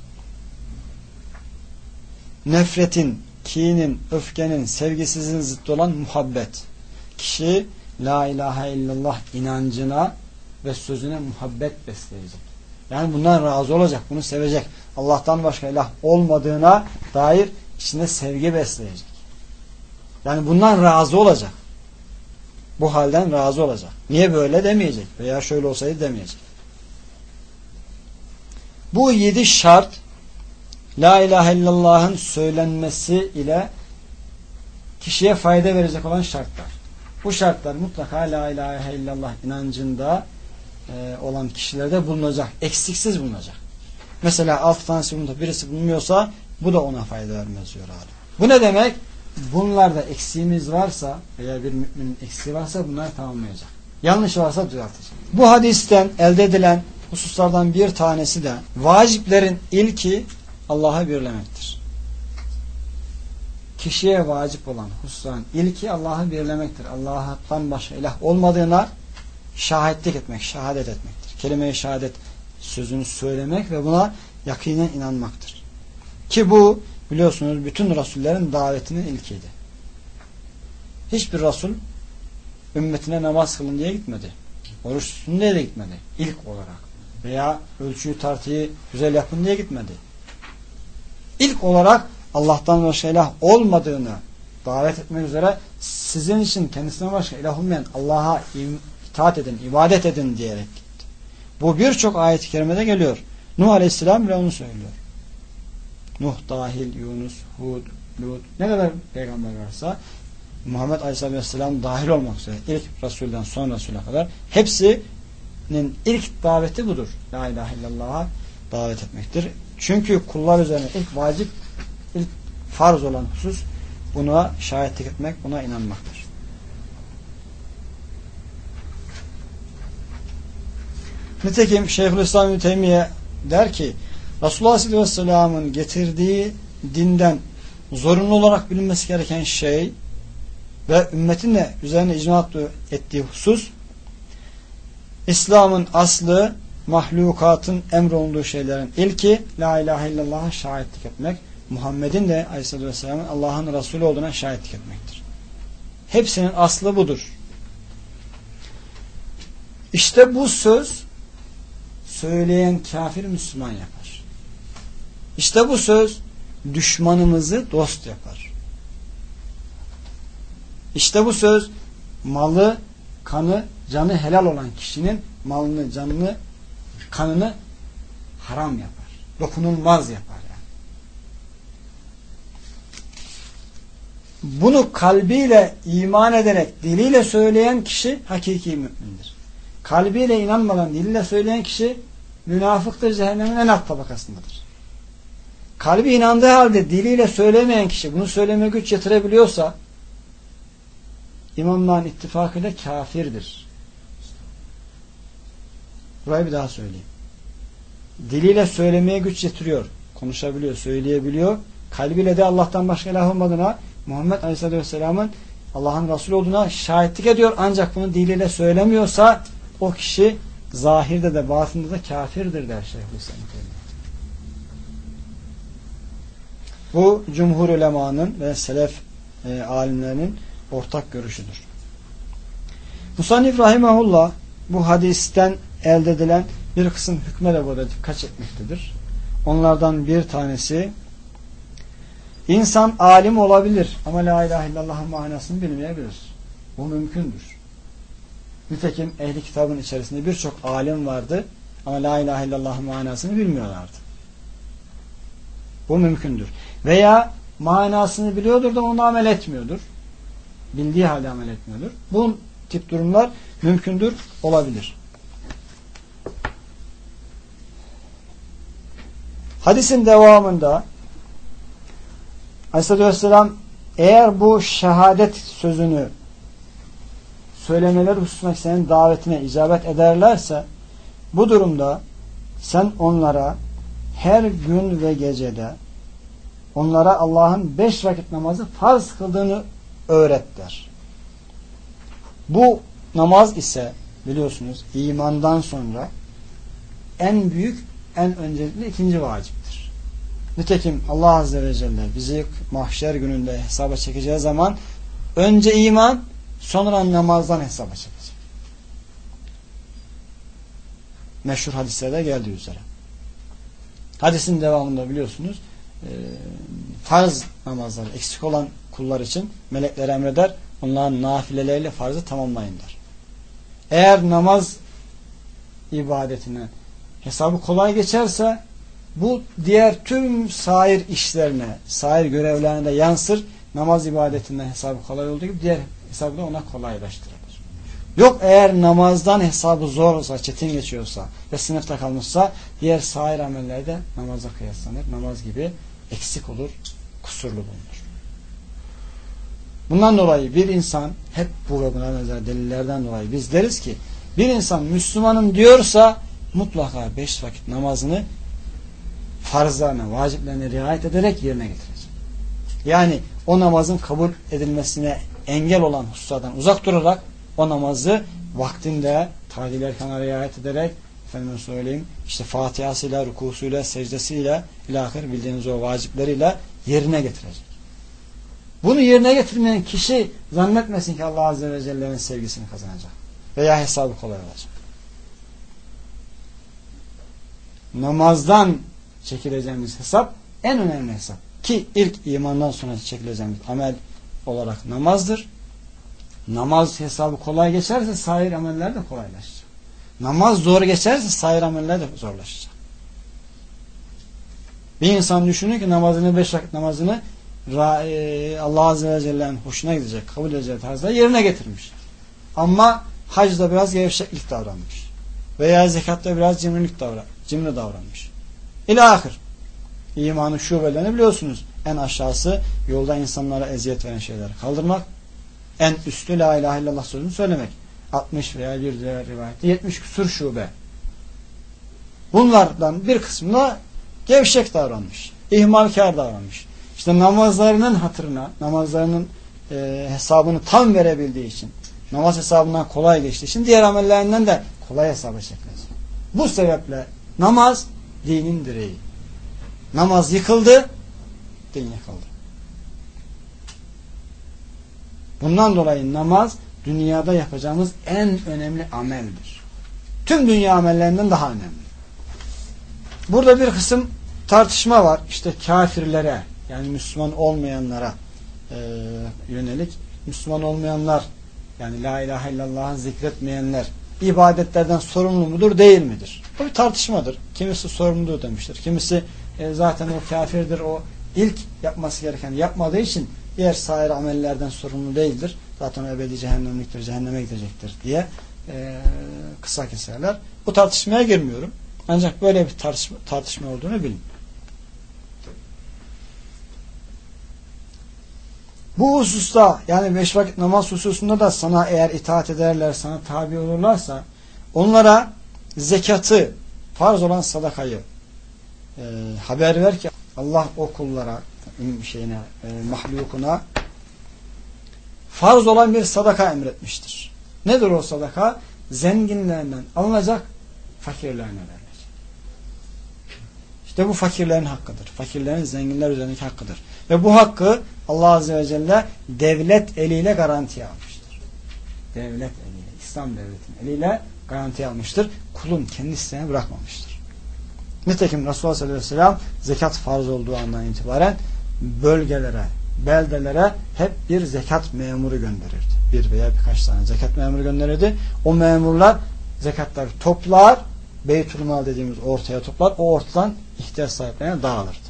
nefretin, kinin, öfkenin, sevgisizliğin zıttı olan muhabbet. Kişi la ilahe illallah inancına ve sözüne muhabbet besleyecek. Yani bundan razı olacak, bunu sevecek. Allah'tan başka ilah olmadığına dair içinde sevgi besleyecek. Yani bundan razı olacak. Bu halden razı olacak. Niye böyle demeyecek veya şöyle olsaydı demeyecek. Bu 7 şart la ilahe illallah'ın söylenmesi ile kişiye fayda verecek olan şartlar. Bu şartlar mutlaka la ilahe illallah inancında olan kişilerde bulunacak. Eksiksiz bulunacak. Mesela 6 tanesi bunda birisi bulunmuyorsa bu da ona fayda vermez diyor alim. Bu ne demek? Bunlarda eksiğimiz varsa veya bir müminin eksiği varsa bunları tamamlayacak. Yanlış varsa düzeltecek. Bu hadisten elde edilen hususlardan bir tanesi de vaciplerin ilki Allah'ı birlemektir. Kişiye vacip olan hususların ilki Allah'ı birlemektir. Allah'tan başka ilah olmadığına şahitlik etmek, şehadet etmektir. Kelime-i şehadet sözünü söylemek ve buna yakinen inanmaktır. Ki bu biliyorsunuz bütün Resullerin davetinin ilkiydi. Hiçbir Resul ümmetine namaz kılın diye gitmedi. Oruç tutun diye de gitmedi. İlk olarak. Veya ölçüyü tartıyı güzel yapın diye gitmedi. İlk olarak Allah'tan başka ilah olmadığını davet etmek üzere sizin için kendisinden başka ilah olmayan Allah'a itaat edin, ibadet edin diyerek gitti. Bu birçok ayet-i kerimede geliyor. Nuh Aleyhisselam bile onu söylüyor. Nuh dahil, Yunus, Hud, Lut, ne kadar peygamber varsa Muhammed Aleyhisselam dahil olmak üzere ilk Resul'den son Resul'e kadar hepsinin ilk daveti budur. La ilahe illallah'a davet etmektir. Çünkü kullar üzerine ilk vacip, ilk farz olan husus buna şahitlik etmek, buna inanmaktır. Nitekim Şeyhülislam İbn Teymiye der ki Resulullah Aleyhisselam'ın getirdiği dinden zorunlu olarak bilinmesi gereken şey ve ümmetin de üzerine icma ettiği husus İslam'ın aslı mahlukatın emrolunduğu şeylerin ilki la ilahe illallah'a şahitlik etmek, Muhammed'in de Aleyhisselatü Vesselam'ın Allah'ın Resulü olduğuna şahitlik etmektir. Hepsinin aslı budur. İşte bu söz söyleyen kafir Müslüman yapar. İşte bu söz düşmanımızı dost yapar. İşte bu söz malı, kanı canı helal olan kişinin malını, canını, kanını haram yapar. Dokunulmaz yapar yani. Bunu kalbiyle iman ederek diliyle söyleyen kişi hakiki mümindir. Kalbiyle inanmadan diliyle söyleyen kişi münafıktır, cehennemin en alt tabakasındadır. Kalbi inandığı halde diliyle söylemeyen kişi bunu söylemeye güç yetirebiliyorsa imamların ittifakıyla kafirdir. Burayı bir daha söyleyeyim. Diliyle söylemeye güç yetiriyor. Konuşabiliyor, söyleyebiliyor. Kalbiyle de Allah'tan başka ilah olmadığına, Muhammed Aleyhisselatü Vesselam'ın Allah'ın Resulü olduğuna şahitlik ediyor. Ancak bunu diliyle söylemiyorsa o kişi zahirde de batında da kafirdir der Şeyhülislam. Bu cumhur ulemanın ve selef alimlerinin ortak görüşüdür. Musannif rahimahullah bu hadisten elde edilen bir kısım hükme de burada dikkat çekmektedir. Onlardan bir tanesi, insan alim olabilir ama la ilahe illallah'ın manasını bilmeyebilir. Bu mümkündür. Nitekim ehli kitabın içerisinde birçok alim vardı ama la ilahe illallah'ın manasını bilmiyorlardı. Bu mümkündür. Veya manasını biliyordur da onu amel etmiyordur. Bildiği halde amel etmiyordur. Bu tip durumlar mümkündür, olabilir. Hadisin devamında Aleyhisselatü Vesselam eğer bu şehadet sözünü söylemeleri hususunda senin davetine icabet ederlerse bu durumda sen onlara her gün ve gecede onlara Allah'ın 5 vakit namazı farz kıldığını öğret der. Bu namaz ise biliyorsunuz imandan sonra en büyük, en öncelikli ikinci vaciptir. Nitekim Allah Azze ve Celle bizi mahşer gününde hesaba çekeceği zaman önce iman, sonra namazdan hesaba çekecek. Meşhur hadislerde geldiği üzere. Hadisin devamında biliyorsunuz farz namazları eksik olan kullar için melekler emreder, onların nafileleriyle farzı tamamlayın der. Eğer namaz ibadetine hesabı kolay geçerse bu diğer tüm sair işlerine, sair görevlerine de yansır. Namaz ibadetinden hesabı kolay olduğu gibi diğer hesabı da ona kolaylaştırılır. Yok eğer namazdan hesabı zor olsa, çetin geçiyorsa ve sınıfta kalmışsa diğer sair amellerde namaza kıyaslanır. Namaz gibi eksik olur, kusurlu bulunur. Bundan dolayı bir insan hep bu ve buna benzer delillerden dolayı biz deriz ki bir insan Müslümanım diyorsa mutlaka 5 vakit namazını farzlarına, vaciplerine riayet ederek yerine getirecek. Yani o namazın kabul edilmesine engel olan hususlardan uzak durarak o namazı vaktinde tadil erkana riayet ederek efendime söyleyeyim işte Fatihasıyla, rukusuyla, secdesiyle ilahir bildiğiniz o vacipleriyle yerine getirecek. Bunu yerine getirmeyen kişi zannetmesin ki Allah Azze ve Celle'nin sevgisini kazanacak. Veya hesabı kolay olacak. Namazdan çekileceğimiz hesap en önemli hesap. Ki ilk imandan sonra çekileceğimiz amel olarak namazdır. Namaz hesabı kolay geçerse sair ameller de kolaylaşacak. Namaz zor geçerse sair ameller de zorlaşacak. Bir insan düşünür ki namazını 5 vakit namazını Allah Azze ve Celle'nin hoşuna gidecek, kabul edeceği tarzda yerine getirmiş. Ama hacda biraz gevşeklik davranmış. Veya zekatta biraz cimri davranmış. İlahir. İmanın şubelerini biliyorsunuz. En aşağısı yolda insanlara eziyet veren şeyleri kaldırmak. En üstü la ilahe illallah sözünü söylemek. 60 veya bir diğer rivayette 70 küsur şube. Bunlardan bir kısmına gevşek davranmış. İhmalkar davranmış. İşte namazlarının hatırına, namazlarının hesabını tam verebildiği için, namaz hesabından kolay geçtiği için diğer amellerinden de kolay hesaba çekilecek. Bu sebeple namaz dinin direği. Namaz yıkıldı, din yıkıldı. Bundan dolayı namaz dünyada yapacağımız en önemli ameldir. Tüm dünya amellerinden daha önemli. Burada bir kısım tartışma var. İşte kafirlere yani Müslüman olmayanlara yönelik. Müslüman olmayanlar yani la ilahe illallah'ı zikretmeyenler ibadetlerden sorumlu mudur, değil midir? Bu bir tartışmadır. Kimisi sorumludur demiştir. Kimisi zaten o kafirdir, o ilk yapması gereken yapmadığı için diğer sair amellerden sorumlu değildir. Zaten ebedi cehennemliktir, cehenneme gidecektir diye kısa keserler. Bu tartışmaya girmiyorum. Ancak böyle bir tartışma olduğunu bilin. Bu hususta, yani 5 vakit namaz hususunda da sana eğer itaat ederler, sana tabi olurlarsa onlara zekatı, farz olan sadakayı haber ver ki Allah o kullara, mahlukuna farz olan bir sadaka emretmiştir. Nedir o sadaka? Zenginlerinden alınacak, fakirlerine verilecek. İşte bu fakirlerin hakkıdır. Fakirlerin zenginler üzerindeki hakkıdır. Ve bu hakkı Allah Azze ve Celle devlet eliyle garantiye almıştır. Devlet eliyle, İslam devletinin eliyle garantiye almıştır. Kulun kendi isteğine bırakmamıştır. Nitekim Resulullah sallallahu aleyhi ve sellem zekat farz olduğu andan itibaren bölgelere, beldelere hep bir zekat memuru gönderirdi. Bir veya birkaç tane zekat memuru gönderirdi. O memurlar zekatları toplar, Beytülmal dediğimiz ortaya toplar. O ortadan ihtiyaç sahiplerine dağılırdı.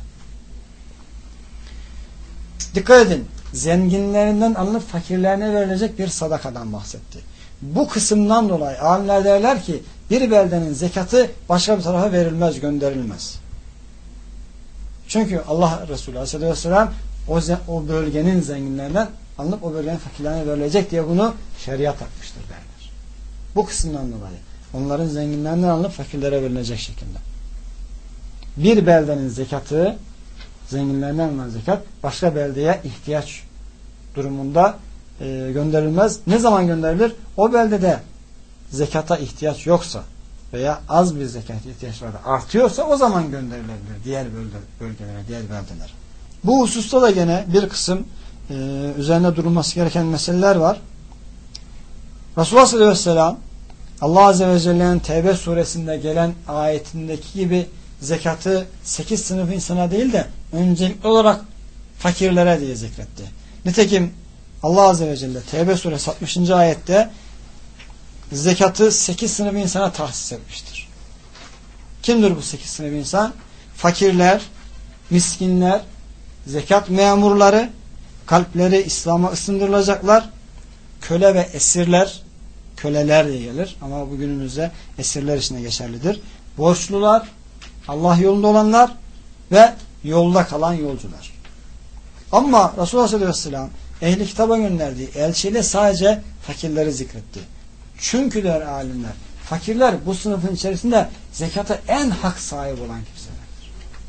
Dikkat edin. Zenginlerinden alınıp fakirlerine verilecek bir sadakadan bahsetti. Bu kısımdan dolayı alimler derler ki bir beldenin zekatı başka bir tarafa verilmez, gönderilmez. Çünkü Allah Resulü Aleyhisselatü Vesselam o bölgenin zenginlerinden alınıp o bölgenin fakirlerine verilecek diye bunu şeriat takmıştır derler. Bu kısımdan dolayı onların zenginlerinden alınıp fakirlere verilecek şekilde. Bir beldenin zekatı, zenginlerinden alınan zekat başka beldeye ihtiyaç durumunda gönderilmez. Ne zaman gönderilir? O beldede zekata ihtiyaç yoksa veya az bir zekat ihtiyaçları artıyorsa o zaman gönderilebilir diğer bölgelere, diğer beldelere. Bu hususta da gene bir kısım üzerine durulması gereken meseleler var. Resulullah sallallahu aleyhi ve sellem Allah Azze ve Celle'nin Tevbe suresinde gelen ayetindeki gibi zekatı 8 sınıf insana değil de öncelikli olarak fakirlere diye zikretti. Nitekim Allah Azze ve Celle Tevbe suresi 60. ayette zekatı 8 sınıf insana tahsis etmiştir. Kimdir bu 8 sınıf insan? Fakirler, miskinler, zekat memurları, kalpleri İslam'a ısındırılacaklar, köle ve esirler, köleler diye gelir ama bugünümüzde esirler içinde geçerlidir. Borçlular, Allah yolunda olanlar ve yolda kalan yolcular. Ama Resulullah sallallahu aleyhi ve sellem ehli kitaba gönderdiği elçiyle sadece fakirleri zikretti. Çünkü der alimler, fakirler bu sınıfın içerisinde zekata en hak sahibi olan kimselerdir.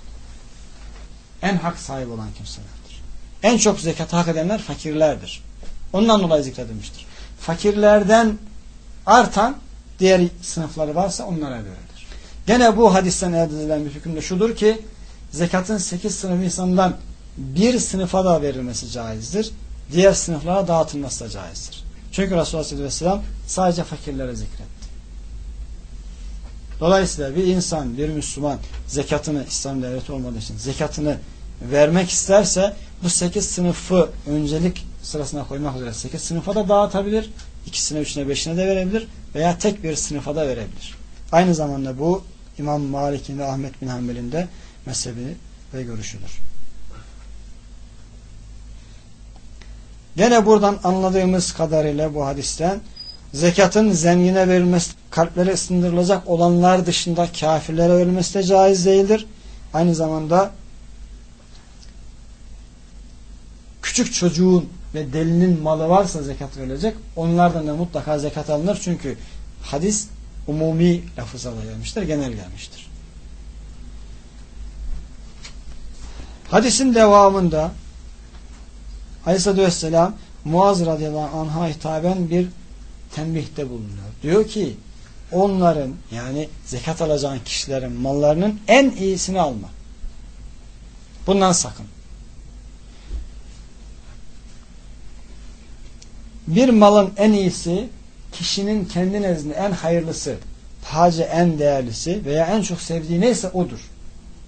En hak sahibi olan kimselerdir. En çok zekata hak edenler fakirlerdir. Ondan dolayı zikredilmiştir. Fakirlerden artan diğer sınıfları varsa onlara verilir. Gene bu hadisten elde edilen bir hüküm de şudur ki zekatın 8 sınıf insandan bir sınıfa da verilmesi caizdir. Diğer sınıflara dağıtılması da caizdir. Çünkü Resulullah sallallahu aleyhi ve sellem sadece fakirlere zikretti. Dolayısıyla bir insan, bir Müslüman zekatını, İslam devleti olmadığı için zekatını vermek isterse bu 8 sınıfı öncelik sırasına koymak üzere 8 sınıfa da dağıtabilir. 2'sine, 3'üne, 5'ine de verebilir veya tek bir sınıfa da verebilir. Aynı zamanda bu İmam Malik'in ve Ahmet bin Hanbel'in de mezhebi ve görüşüdür. Gene buradan anladığımız kadarıyla bu hadisten zekatın zengine verilmesi, kalpleri ısındırılacak olanlar dışında kafirlere verilmesi de caiz değildir. Aynı zamanda küçük çocuğun ve delinin malı varsa zekat verilecek. Onlardan da mutlaka zekat alınır. Çünkü hadis umumi lafızla gelmiştir, genel gelmiştir. Hadisin devamında Aleyhisselatü Vesselam Muaz radıyallahu anh'a hitaben bir tembihte bulunuyor. Diyor ki onların, yani zekat alacağın kişilerin mallarının en iyisini alma. Bundan sakın. Bir malın en iyisi kişinin kendi nezdinde en hayırlısı, tacı en değerlisi veya en çok sevdiği neyse odur.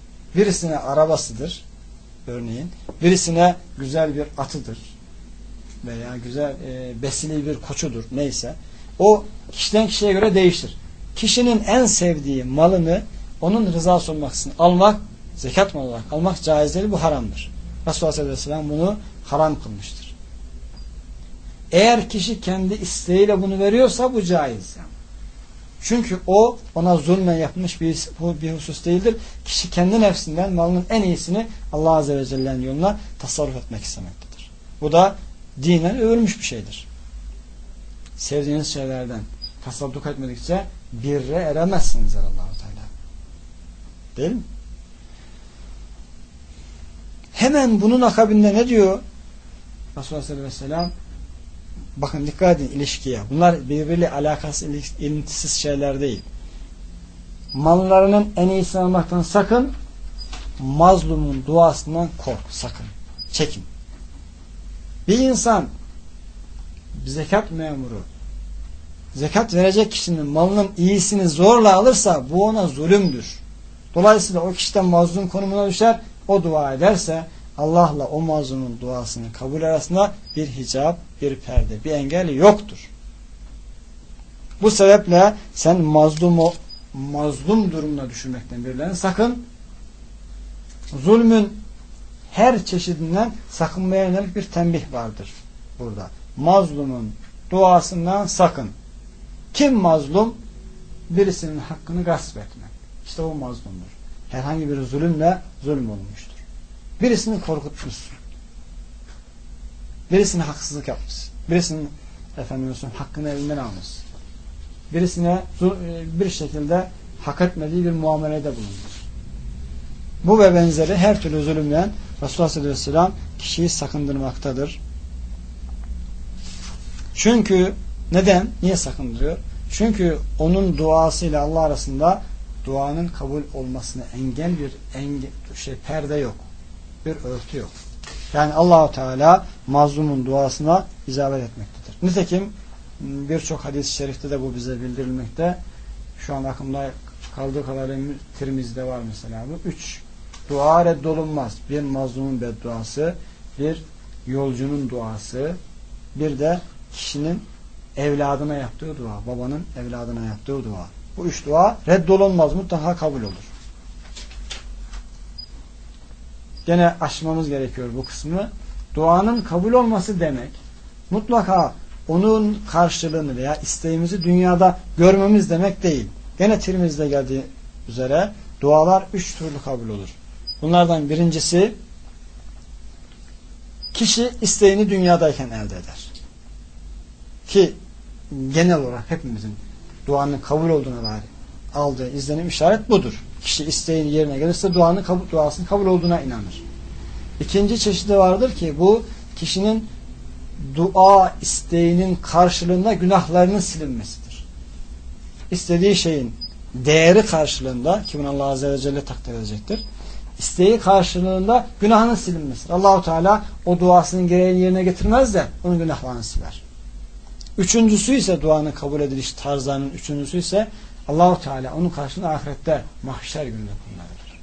Birisine arabasıdır örneğin. Birisine güzel bir atıdır. veya güzel besili bir koçudur neyse. O kişiden kişiye göre değişir. Kişinin en sevdiği malını onun rızası olmak için almak, zekat malı olarak almak caiz değil, bu haramdır. Resulullah sallallahu aleyhi ve sellem bunu haram kılmıştır. Eğer kişi kendi isteğiyle bunu veriyorsa bu caiz. Yani. Çünkü o ona zulmen yapmış bir husus değildir. Kişi kendi nefsinden malının en iyisini Allah Azze ve Celle'nin yoluna tasarruf etmek istemektedir. Bu da dinen övülmüş bir şeydir. Sevdiğiniz şeylerden tasadduk etmedikçe birre eremezsiniz Allah-u Teala. Değil mi? Hemen bunun akabinde ne diyor? Resulullah sallallahu aleyhi ve sellem, bakın dikkat edin ilişkiye. Bunlar birbiriyle alakası, ilintisiz şeyler değil. Mallarının en iyisini almaktan sakın, mazlumun duasından kork, sakın. Çekin. Bir insan, bir zekat memuru, zekat verecek kişinin malının iyisini zorla alırsa bu ona zulümdür. Dolayısıyla o kişiden mazlum konumuna düşer, o dua ederse Allah'la o mazlumun duasının kabul arasında bir hicap, bir perde, bir engel yoktur. Bu sebeple sen mazlum durumuna düşürmekten birilerini sakın. Zulmün her çeşidinden sakınmaya yönelik bir tembih vardır burada. Mazlumun duasından sakın. Kim mazlum? Birisinin hakkını gasp etmek. İşte o mazlumdur. Herhangi bir zulümle zulüm olmuştur. Birisini korkutmuşsun. Birisine haksızlık yapmışsın. Birisinin hakkını elinden almışsın. Birisine bir şekilde hak etmediği bir muamelede bulunmuş. Bu ve benzeri her türlü zulümden Resulullah sallallahu aleyhi ve sellem kişiyi sakındırmaktadır. Çünkü neden? Niye sakındırıyor? Çünkü onun duasıyla Allah arasında duanın kabul olmasına engel perde yok. Bir örtü yok. Yani Allah-u Teala mazlumun duasına icabet etmektedir. Nitekim birçok hadis-i şerifte de bu bize bildirilmekte. Şu an aklımda kaldığı kadarıyla Tirmizi'de var mesela bu. 3 dua reddolunmaz. Bir mazlumun bedduası, bir yolcunun duası, bir de kişinin evladına yaptığı dua. Babanın evladına yaptığı dua. Bu 3 dua reddolunmaz. Mutlaka kabul olur. Gene aşmamız gerekiyor bu kısmı. Duanın kabul olması demek mutlaka onun karşılığını veya isteğimizi dünyada görmemiz demek değil. Gene Tirmizi'de geldiği üzere dualar 3 türlü kabul olur. Bunlardan birincisi kişi isteğini dünyadayken elde eder. Ki genel olarak hepimizin duanın kabul olduğuna dair aldığı izlenim işaret budur. Kişi isteğini yerine gelirse duasının kabul olduğuna inanır. İkinci çeşidi vardır ki bu kişinin dua isteğinin karşılığında günahlarının silinmesidir. İstediği şeyin değeri karşılığında ki bunu Allah Azze ve Celle takdir edecektir. İsteği karşılığında günahının silinmesidir. Allah-u Teala o duasının gereğini yerine getirmez de onun günahlarını siler. Üçüncüsü ise duanın kabul ediliş tarzlarının üçüncüsü ise Allah-u Teala onun karşılığında ahirette mahşer gününde kullanır.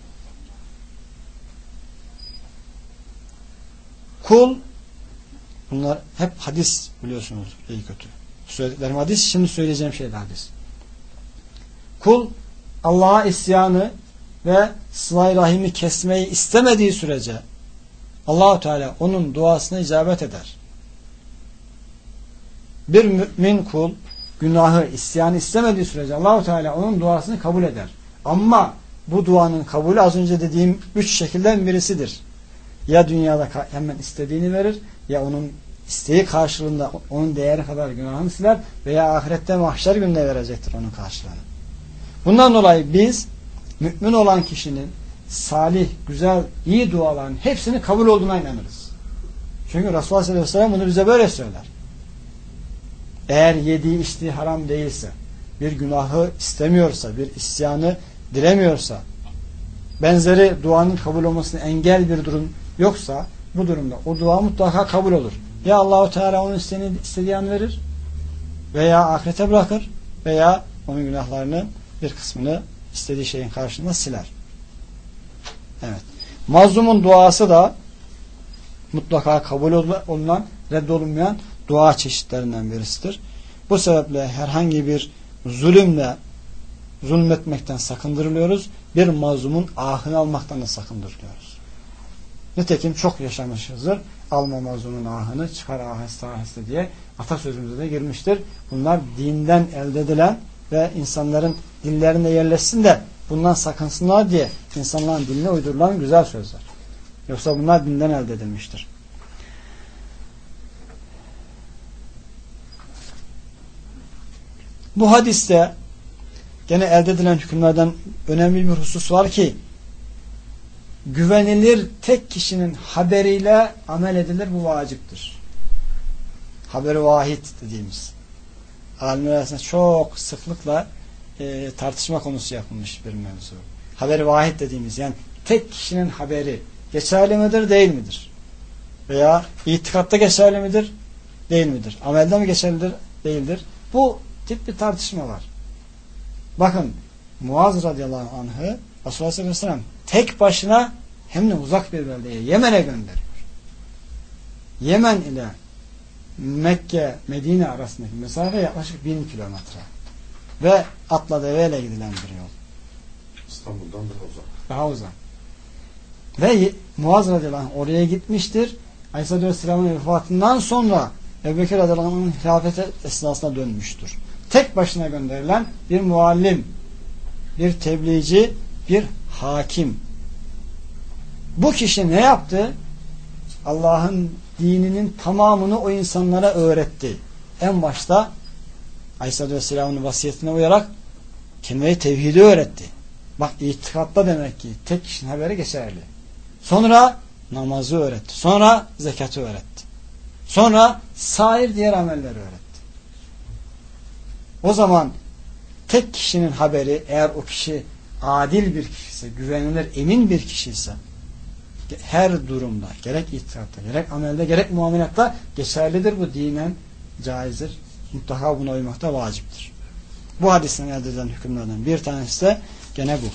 Kul, bunlar hep hadis biliyorsunuz iyi kötü. Söylediklerim hadis, şimdi söyleyeceğim şey de hadis. Kul Allah'a isyanı ve sıla-i rahimi kesmeyi istemediği sürece Allah-u Teala onun duasına icabet eder. Bir mümin kul günahı, isyanı istemediği sürece Allah-u Teala onun duasını kabul eder. Ama bu duanın kabulü az önce dediğim 3 şekilden birisidir. Ya dünyada hemen istediğini verir, ya onun isteği karşılığında onun değeri kadar günahını siler veya ahirette mahşer gününe verecektir onun karşılığını. Bundan dolayı biz mümin olan kişinin salih, güzel, iyi duaların hepsinin kabul olduğuna inanırız. Çünkü Resulullah sallallahu aleyhi ve sellem bunu bize böyle söyler. Eğer yediği içtiği haram değilse, bir günahı istemiyorsa, bir isyanı dilemiyorsa, benzeri duanın kabul olmasına engel bir durum yoksa, bu durumda o dua mutlaka kabul olur. Ya Allah-u Teala onun istediği an verir veya ahirete bırakır veya onun günahlarının bir kısmını istediği şeyin karşılığında siler. Evet. Mazlumun duası da mutlaka kabul olunan, reddolunmayan dua çeşitlerinden birisidir. Bu sebeple herhangi bir zulmetmekten sakındırılıyoruz. Bir mazlumun ahını almaktan da sakındırılıyoruz. Nitekim çok yaşamışızdır. Alma mazlumun ahını, çıkar aheste aheste diye atasözümüze de girmiştir. Bunlar dinden elde edilen ve insanların dillerinde yerleşsin de bundan sakınsınlar diye insanların diline uydurulan güzel sözler. Yoksa bunlar dinden elde edilmiştir. Bu hadiste gene elde edilen hükümlerden önemli bir husus var ki güvenilir tek kişinin haberiyle amel edilir, bu vaciptir. Haberi vahid dediğimiz. Alimler arasında çok sıklıkla tartışma konusu yapılmış bir mevzu. Haberi vahid dediğimiz, yani tek kişinin haberi geçerli midir, değil midir? Veya itikatta geçerli midir, değil midir? Amelde mi geçerlidir, değildir? Bu tip bir tartışma var. Bakın Muaz radıyallahu anh'ı Resulullah sallallahu aleyhi ve sellem tek başına hem de uzak bir beldeye, Yemen'e gönderiyor. Yemen ile Mekke, Medine arasındaki mesafe yaklaşık 1000 kilometre. Ve atla deveyle gidilen bir yol. İstanbul'dan daha uzak. Daha uzak. Ve Muaz radıyallahu anh oraya gitmiştir. Aleyhisselatü Vesselam'ın vefatından sonra Ebu Bekir radıyallahu anh'ın hilafeti esnasına dönmüştür. Tek başına gönderilen bir muallim, bir tebliğci, bir hakim. Bu kişi ne yaptı? Allah'ın dininin tamamını o insanlara öğretti. En başta Aleyhisselatü Vesselam'ın vasiyetine uyarak kelime-i tevhidi öğretti. Bak, itikatta demek ki tek kişinin haberi geçerli. Sonra namazı öğretti. Sonra zekatı öğretti. Sonra sair diğer amelleri öğretti. O zaman tek kişinin haberi, eğer o kişi adil bir kişiyse, güvenilir, emin bir kişiyse, her durumda, gerek itikatta, gerek amelde, gerek muamelatta geçerlidir. Bu dinen caizdir. Mutlaka buna uymak da vaciptir. Bu hadisten elde edilen hükümlerden bir tanesi de gene bu.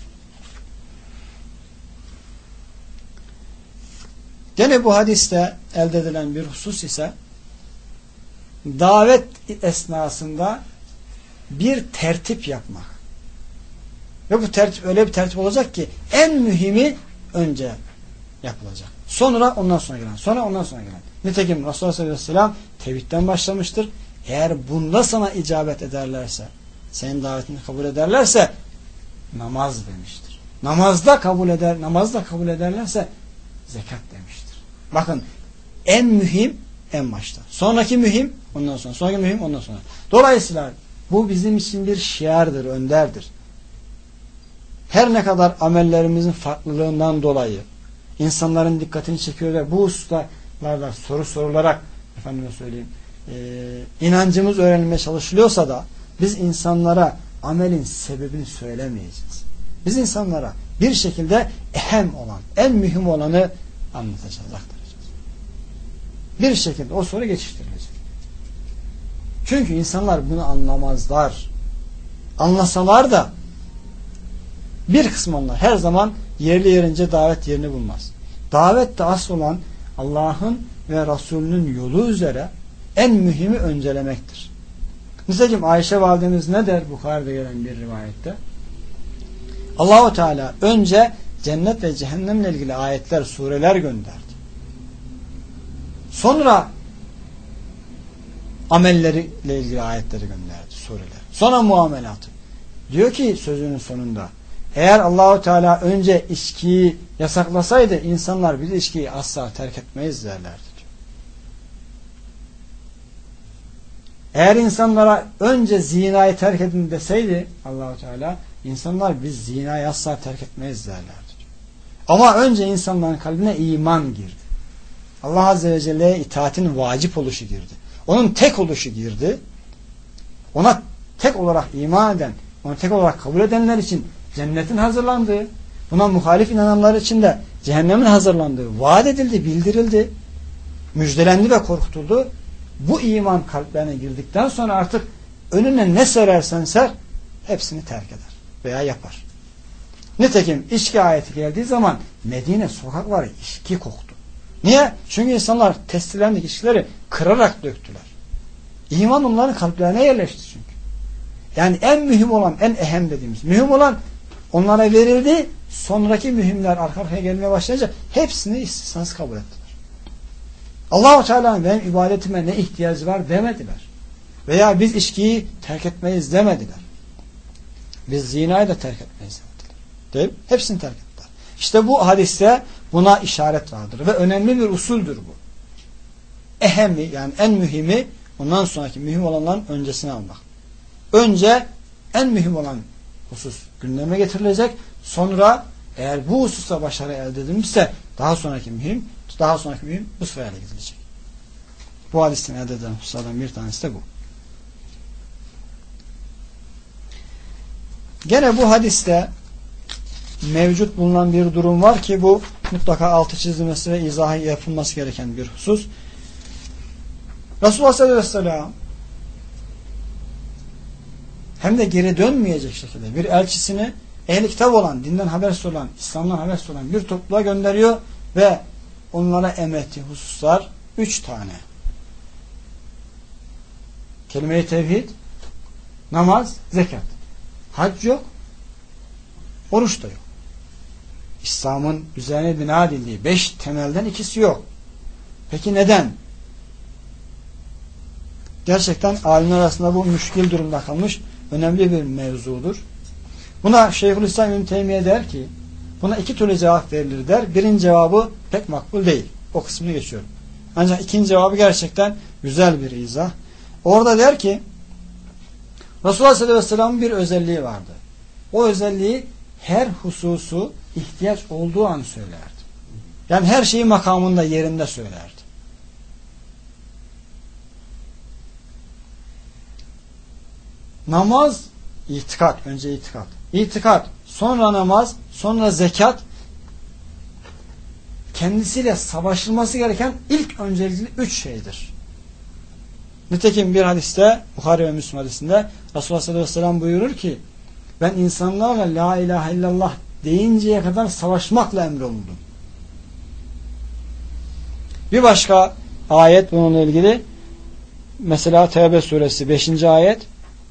Gene bu hadiste elde edilen bir husus ise davet esnasında bir tertip yapmak. Ve bu tertip öyle bir tertip olacak ki en mühimi önce yapılacak. Sonra ondan sonra gelen. Sonra ondan sonra gelen. Nitekim Resulullah sallallahu aleyhi ve sellem tevhidden başlamıştır. Eğer bunda sana icabet ederlerse, senin davetini kabul ederlerse namaz demiştir. Namazda kabul ederlerse zekat demiştir. Bakın, en mühim en başta. Sonraki mühim ondan sonra. Sonraki mühim ondan sonra. Dolayısıyla bu bizim için bir şiardır, önderdir. Her ne kadar amellerimizin farklılığından dolayı insanların dikkatini çekiyor ve bu hususlarda soru sorularak efendime söyleyeyim inancımız öğrenilmeye çalışılıyorsa da biz insanlara amelin sebebini söylemeyeceğiz. Biz insanlara bir şekilde ehem olan, en mühim olanı anlatacağız, aktaracağız. Bir şekilde o soru geçiştirilecek. Çünkü insanlar bunu anlamazlar. Anlasalar da bir kısmı onlar her zaman yerli yerince davet yerini bulmaz. Davet de asıl olan Allah'ın ve Resulünün yolu üzere en mühimi öncelemektir. Nitekim Ayşe validemiz ne der Bukhari'de gelen bir rivayette? Allahu Teala önce cennet ve cehennemle ilgili ayetler, sureler gönderdi. Sonra amelleriyle ilgili ayetleri gönderdi, sureler. Sonra muamelatı. Diyor ki sözünün sonunda, eğer Allahu Teala önce içkiyi yasaklasaydı insanlar biz içkiyi asla terk etmeyiz derlerdi diyor. Eğer insanlara önce zinayı terk edin deseydi Allahu Teala, insanlar biz zinayı asla terk etmeyiz derlerdi diyor. Ama önce insanların kalbine iman girdi. Allah Azze ve Celle'ye itaatin vacip oluşu girdi. Onun tek oluşu girdi. Ona tek olarak iman eden, onu tek olarak kabul edenler için cennetin hazırlandığı, buna muhalif inananlar için de cehennemin hazırlandığı vaat edildi, bildirildi, müjdelendi ve korkutuldu. Bu iman kalplerine girdikten sonra artık önüne ne serersen ser hepsini terk eder veya yapar. Nitekim içki ayeti geldiği zaman Medine sokakları içki koktu. Niye? Çünkü insanlar testilerindeki ilişkileri kırarak döktüler. İman onların kalplerine yerleşti çünkü. Yani en mühim olan, en ehem dediğimiz mühim olan onlara verildi. Sonraki mühimler arka arkaya gelmeye başlayınca hepsini istisnasız kabul ettiler. Allah-u Teala'nın benim ibadetime ne ihtiyacı var demediler. Veya biz içkiyi terk etmeyiz demediler. Biz zinayı da terk etmeyiz demediler. Değil mi? Hepsini terk ettiler. İşte bu hadiste buna işaret vardır. Ve önemli bir usuldür bu. Ehemi yani en mühimi ondan sonraki mühim olanların öncesine almak. Önce en mühim olan husus gündeme getirilecek. Sonra eğer bu hususta başarı elde edilmişse daha sonraki mühim bu sırayla gidilecek. Bu hadisten elde edilen hususlardan bir tanesi de bu. Gene bu hadiste mevcut bulunan bir durum var ki bu mutlaka altı çizilmesi ve izahı yapılması gereken bir husus. Resulullah sallallahu aleyhi ve sellem hem de geri dönmeyecek şekilde bir elçisini ehli kitap olan, dinden habersiz olan, İslam'dan habersiz olan bir topluluğa gönderiyor ve onlara emrettiği hususlar 3 tane. Kelime-i tevhid, namaz, zekat. Hac yok, oruç da yok. İslam'ın üzerine bina edildiği 5 temelden ikisi yok. Peki neden? Gerçekten alimler arasında bu müşkil durumda kalmış önemli bir mevzudur. Buna Şeyhülislam İbn Teymiye der ki buna 2 türlü cevap verilir der. Birinci cevabı pek makbul değil. O kısmını geçiyorum. Ancak ikinci cevabı gerçekten güzel bir izah. Orada der ki Resulullah sallallahu aleyhi ve sellem'in bir özelliği vardı. O özelliği her hususu ihtiyaç olduğu an söylerdi. Yani her şeyi makamında yerinde söylerdi. Namaz, itikat, önce itikat. İtikat, sonra namaz, sonra zekat kendisiyle savaşılması gereken ilk öncelikli 3 şeydir. Nitekim bir hadiste, Buhari ve Müslim hadisinde Resulullah sallallahu aleyhi ve sellem buyurur ki ben insanlarla la ilahe illallah deyinceye kadar savaşmakla emrolundum. Bir başka ayet bununla ilgili mesela Tevbe suresi 5. ayet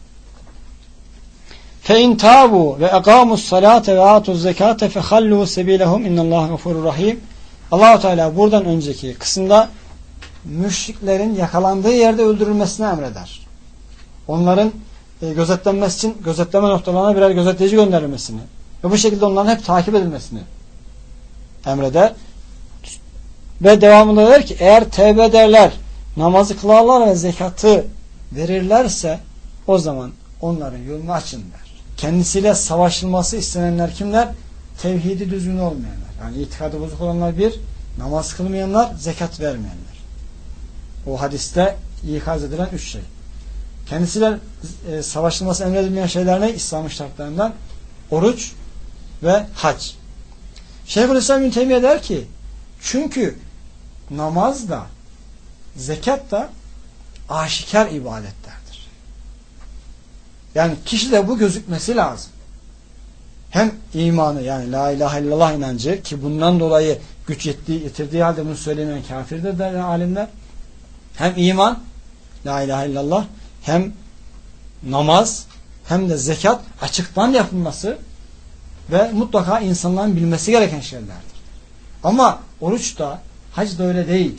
فَاِنْ تَابُوا وَاَقَامُوا الصَّلَاةَ وَاَاتُوا الزَّكَاةَ فَخَلُّوا سَب۪يلَهُمْ اِنَّ اللّٰهَ غَفُورٌ رَحِيمٌ Allah-u Teala buradan önceki kısımda müşriklerin yakalandığı yerde öldürülmesini emreder. Onların gözetlenmesi için gözetleme noktalarına birer gözetleyici gönderilmesini ve bu şekilde onların hep takip edilmesini emreder. Ve devamında der ki eğer tevbe ederler, namazı kılarlar ve zekatı verirlerse o zaman onların yolunu açın der. Kendisiyle savaşılması istenenler kimler? Tevhidi düzgün olmayanlar. Yani itikadı bozuk olanlar bir, namaz kılmayanlar, zekat vermeyenler. O hadiste ikaz edilen 3 şey. Kendisiyle savaşılması emredilmeyen şeyler ne? İslam'ın şartlarından oruç ve hac. Şeyhülislam İbn Teymiye der ki çünkü namaz da zekat da aşikar ibadetlerdir. Yani kişide bu gözükmesi lazım. Hem imanı yani la ilahe illallah inancı ki bundan dolayı güç yetirdiği halde bunu söylemeyen kafirdir der alimler. Hem iman la ilahe illallah hem namaz hem de zekat açıktan yapılması ve mutlaka insanların bilmesi gereken şeylerdir. Ama oruç da hac da öyle değil.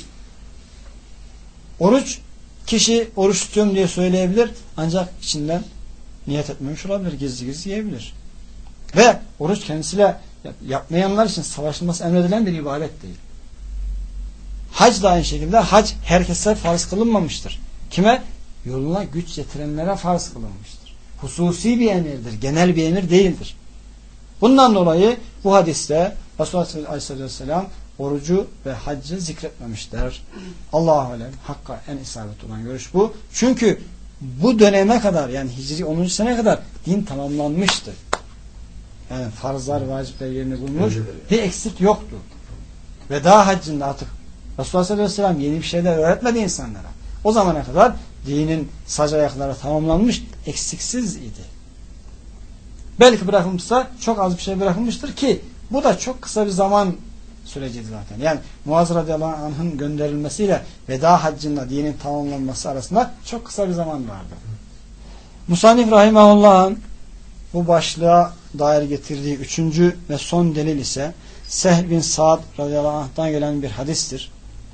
Oruç kişi oruç tutuyorum diye söyleyebilir ancak içinden niyet etmemiş olabilir. Gizli gizli yiyebilir. Ve oruç kendisiyle yapmayanlar için savaşılması emredilen bir ibadet değil. Hac da aynı şekilde hac herkese farz kılınmamıştır. Kime? Yoluna güç getirenlere farz kılınmıştır. Hususi bir emirdir. Genel bir emir değildir. Bundan dolayı bu hadiste Resulullah Aleyhisselam orucu ve haccı zikretmemişler. Allahu alem hakka en isabetli olan görüş bu. Çünkü bu döneme kadar yani Hicri 10. sene kadar din tamamlanmıştı. Yani farzlar, vacipler yerini bulmuş. Bir eksik yoktu. Veda haccında artık Resulullah Aleyhisselam yeni bir şeyler öğretmedi insanlara. O zamana kadar dinin sac ayakları tamamlanmış, eksiksiz idi. Belki bırakılmışsa çok az bir şey bırakılmıştır ki bu da çok kısa bir zaman süreci zaten. Yani Muaz radıyallahu anh'ın gönderilmesiyle veda haccında dinin tamamlanması arasında çok kısa bir zaman vardı. Musannif rahimahullah'ın bu başlığa dair getirdiği üçüncü ve son delil ise Sehl bin Sa'd radıyallahu anh'tan gelen bir hadistir.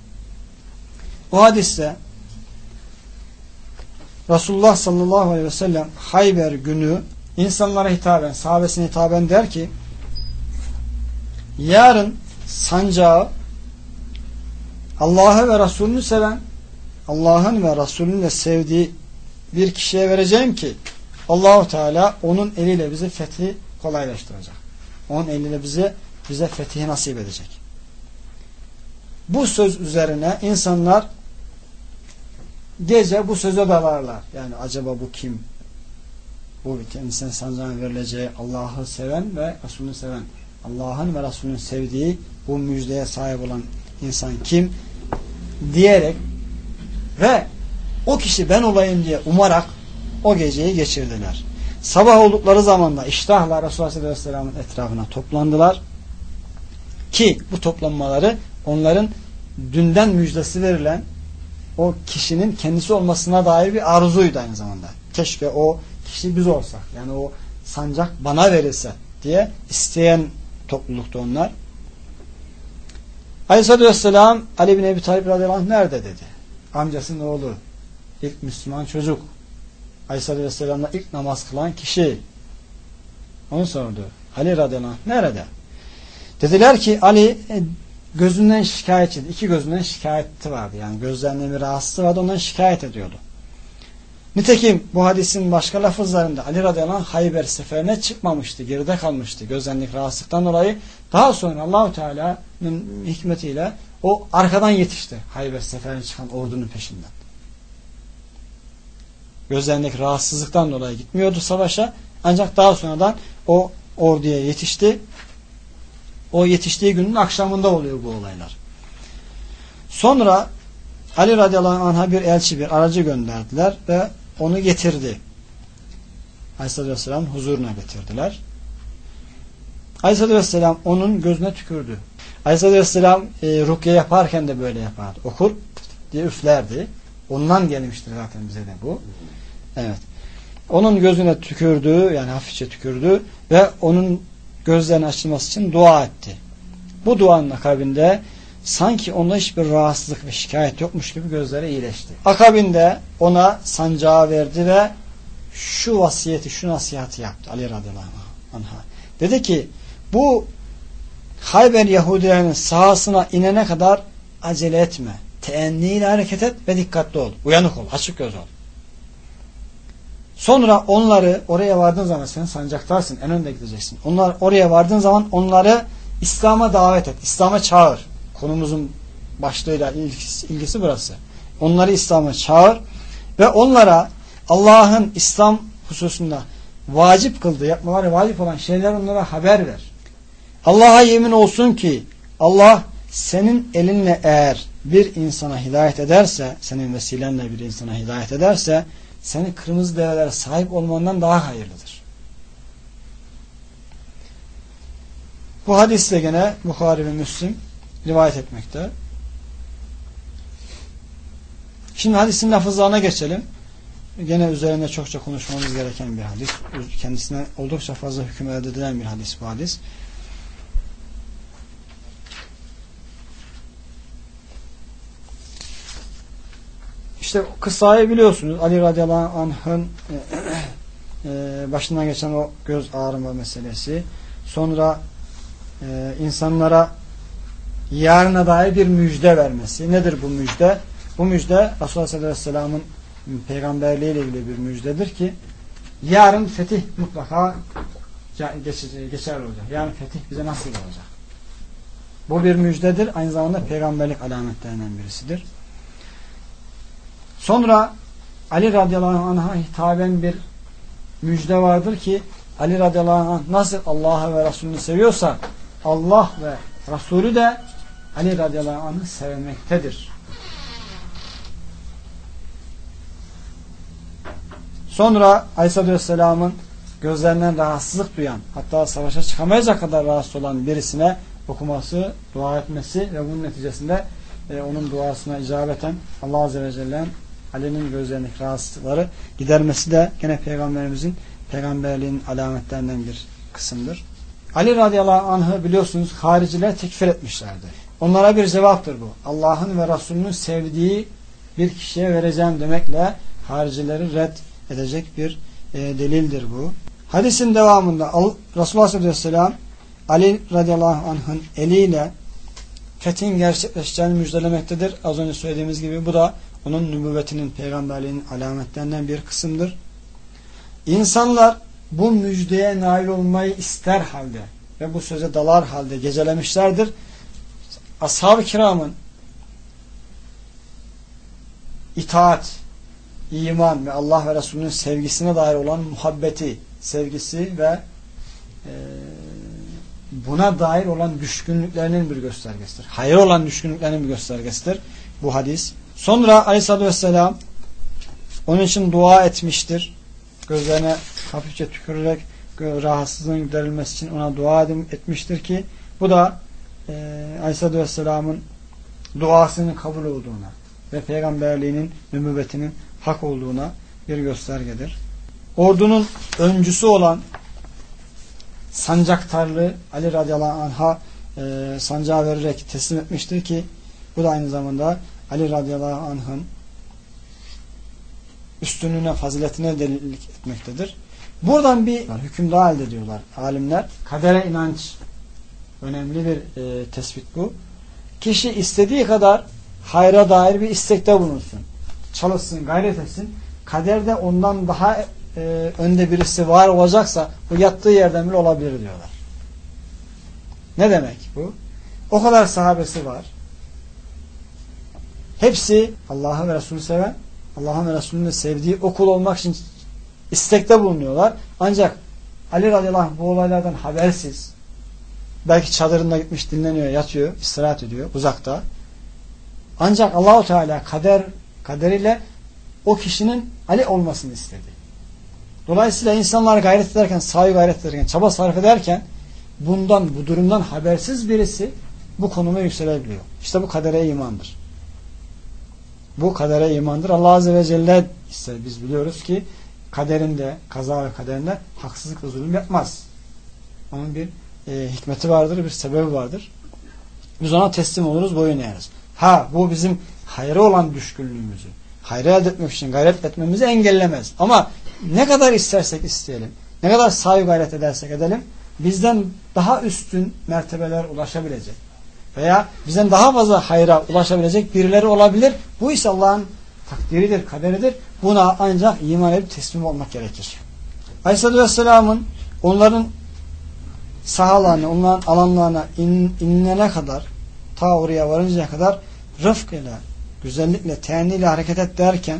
O hadiste Resulullah sallallahu aleyhi ve sellem Hayber günü insanlara hitaben, sahabesine hitaben der ki, yarın sancağı Allah'ı ve Resulünü seven, Allah'ın ve Resulünün de sevdiği bir kişiye vereceğim ki Allah-u Teala onun eliyle bize fethi kolaylaştıracak. Onun eliyle bize fethi nasip edecek. Bu söz üzerine insanlar gece bu söze dalarlar. Yani acaba bu kim? Bu kendisine sancağın verileceği Allah'ı seven ve Resulünü seven, Allah'ın ve Resulünün sevdiği bu müjdeye sahip olan insan kim? Diyerek ve o kişi ben olayım diye umarak o geceyi geçirdiler. Sabah oldukları zaman da iştahla Resulullah Aleyhisselam'ın etrafına toplandılar ki bu toplanmaları onların dünden müjdesi verilen o kişinin kendisi olmasına dair bir arzuydu aynı zamanda. Keşke o kişi biz olsak, yani o sancak bana verilse diye isteyen toplulukta onlar. Aleyhisselatü Vesselam Ali bin Ebi Talib radıyallahu anh nerede dedi. Amcasının oğlu, ilk Müslüman çocuk, Aleyhisselatü Vesselam'la ilk namaz kılan kişi. Onu sordu. Ali radıyallahu anh nerede? Dediler ki Ali gözünden şikayetçiydi. İki gözünden şikayeti vardı. Yani gözlerinde bir rahatsızlığı vardı. Ondan şikayet ediyordu. Nitekim bu hadisin başka lafızlarında Ali radıyallahu anh Hayber seferine çıkmamıştı. Geride kalmıştı. Gözlerindeki rahatsızlıktan dolayı. Daha sonra Allah-u Teala'nın hikmetiyle o arkadan yetişti. Hayber seferine çıkan ordunun peşinden. Gözlerindeki rahatsızlıktan dolayı gitmiyordu savaşa. Ancak daha sonradan o orduya yetişti. O yetiştiği günün akşamında oluyor bu olaylar. Sonra Ali radıyallahu anh'a bir elçi, bir aracı gönderdiler ve onu getirdi. Aleyhisselatü Vesselam'ın huzuruna getirdiler. Aleyhisselatü Vesselam onun gözüne tükürdü. Aleyhisselatü Vesselam rukiye yaparken de böyle yapardı. Okur diye üflerdi. Ondan gelmiştir zaten bize de bu. Evet. Onun gözüne tükürdü, yani hafifçe tükürdü ve onun gözlerinin açılması için dua etti. Bu duanın akabinde sanki onda hiçbir rahatsızlık ve şikayet yokmuş gibi gözleri iyileşti. Akabinde ona sancağı verdi ve şu vasiyeti, şu nasihati yaptı Ali radıyallahu anh'a. Dedi ki bu Hayber Yahudilerinin sahasına inene kadar acele etme. Teenniyle hareket et ve dikkatli ol. Uyanık ol, açık göz ol. Sonra onları oraya vardığın zaman, sen sancaktarsın, en önde gideceksin. Onlar oraya vardığın zaman onları İslam'a davet et. İslam'a çağır. Konumuzun başlığıyla ilgisi burası. Onları İslam'a çağır ve onlara Allah'ın İslam hususunda vacip kıldığı, yapmaları vacip olan şeyler onlara haber ver. Allah'a yemin olsun ki Allah senin elinle eğer bir insana hidayet ederse, senin vesilenle bir insana hidayet ederse, senin kırmızı develere sahip olmandan daha hayırlıdır. Bu hadisle gene Bukhari ve Müslim rivayet etmekte. Şimdi hadisin lafızlarına geçelim. Gene üzerinde çokça konuşmamız gereken bir hadis. Kendisine oldukça fazla hüküm elde edilen bir hadis bu hadis. İşte kıssayı biliyorsunuz. Ali radıyallahu anh'ın başından geçen o göz ağrıma meselesi. Sonra insanlara yarına dair bir müjde vermesi. Nedir bu müjde? Bu müjde Resulullah Aleyhisselam'ın peygamberliği ile ilgili bir müjdedir ki yarın fetih mutlaka geçer olacak. Yarın fetih bize nasip olacak. Bu bir müjdedir. Aynı zamanda peygamberlik alametlerinden birisidir. Sonra Ali radıyallahu anh'a hitaben bir müjde vardır ki Ali radıyallahu anh nasıl Allah'ı ve Resulünü seviyorsa Allah ve Resulü de Ali radıyallahu anh'ı sevmektedir. Sonra Aleyhisselatü Vesselam'ın gözlerinden rahatsızlık duyan, hatta savaşa çıkamayacak kadar rahatsız olan birisine okuması, dua etmesi ve bunun neticesinde onun duasına icabeten Allah Azze ve Celle'nin Ali'nin gözlerindeki rahatsızlıkları gidermesi de gene Peygamberimizin peygamberliğinin alametlerinden bir kısımdır. Ali radıyallahu anh'ı biliyorsunuz hariciler tekfir etmişlerdi. Onlara bir cevaptır bu. Allah'ın ve Resulünün sevdiği bir kişiye vereceğim demekle haricileri red edecek bir delildir bu. Hadisin devamında Resulullah sallallahu aleyhi ve sellem Ali radıyallahu anh'ın eliyle fethin gerçekleşeceğini müjdelemektedir. Az önce söylediğimiz gibi bu da onun nübüvvetinin, peygamberliğinin alametlerinden bir kısımdır. İnsanlar bu müjdeye nail olmayı ister halde ve bu söze dalar halde gecelemişlerdir. Ashab-ı kiramın itaat, iman ve Allah ve Resulünün sevgisine dair olan muhabbeti, sevgisi ve buna dair olan düşkünlüklerinin bir göstergesidir. Hayır olan düşkünlüklerinin bir göstergesidir bu hadis. Sonra Aleyhisselatü Vesselam onun için dua etmiştir. Gözlerine hafifçe tükürerek rahatsızlığın giderilmesi için ona dua etmiştir ki bu da Aleyhisselatü Vesselam'ın duasının kabul olduğuna ve peygamberliğinin, nübüvvetinin hak olduğuna bir göstergedir. Ordunun öncüsü olan sancaktarlı Ali radıyallahu anh'a sancağı vererek teslim etmiştir ki bu da aynı zamanda Ali radıyallahu anh'ın üstünlüğüne, faziletine delilik etmektedir. Buradan bir hüküm daha elde ediyorlar alimler. Kadere inanç önemli bir tespit bu. Kişi istediği kadar hayra dair bir istekte bulunsun. Çalışsın, gayret etsin. Kaderde ondan daha önde birisi var olacaksa bu yattığı yerden bile olabilir diyorlar. Ne demek bu? O kadar sahabesi var. Hepsi Allah'ı ve Resulü seven, Allah'ın ve Resulünün de sevdiği o kul olmak için istekte bulunuyorlar. Ancak Ali radıyallahu anh bu olaylardan habersiz, belki çadırında gitmiş dinleniyor, yatıyor, istirahat ediyor uzakta. Ancak Allah-u Teala kaderiyle o kişinin Ali olmasını istedi. Dolayısıyla insanlar gayret ederken, sahi gayret ederken, çaba sarf ederken bu durumdan habersiz birisi bu konuma yükselebiliyor. İşte bu kadere imandır. Bu kadere imandır. Allah Azze ve Celle ise biz biliyoruz ki kaderinde, kaza ve kaderinde haksızlık ve zulüm yapmaz. Onun bir hikmeti vardır, bir sebebi vardır. Biz ona teslim oluruz, boyun eğeriz. Bu bizim hayra olan düşkünlüğümüzü, hayrı elde etmek için gayret etmemizi engellemez. Ama ne kadar istersek isteyelim, ne kadar sahi gayret edersek edelim, bizden daha üstün mertebeler ulaşabilecek veya bizden daha fazla hayra ulaşabilecek birileri olabilir. Bu ise Allah'ın takdiridir, kaderidir. Buna ancak iman edip teslim olmak gerekir. Aleyhisselatü Vesselam'ın onların sahalarına, onların alanlarına inene kadar, ta oraya varıncaya kadar rıfk ile, güzellikle, teenniyle hareket et derken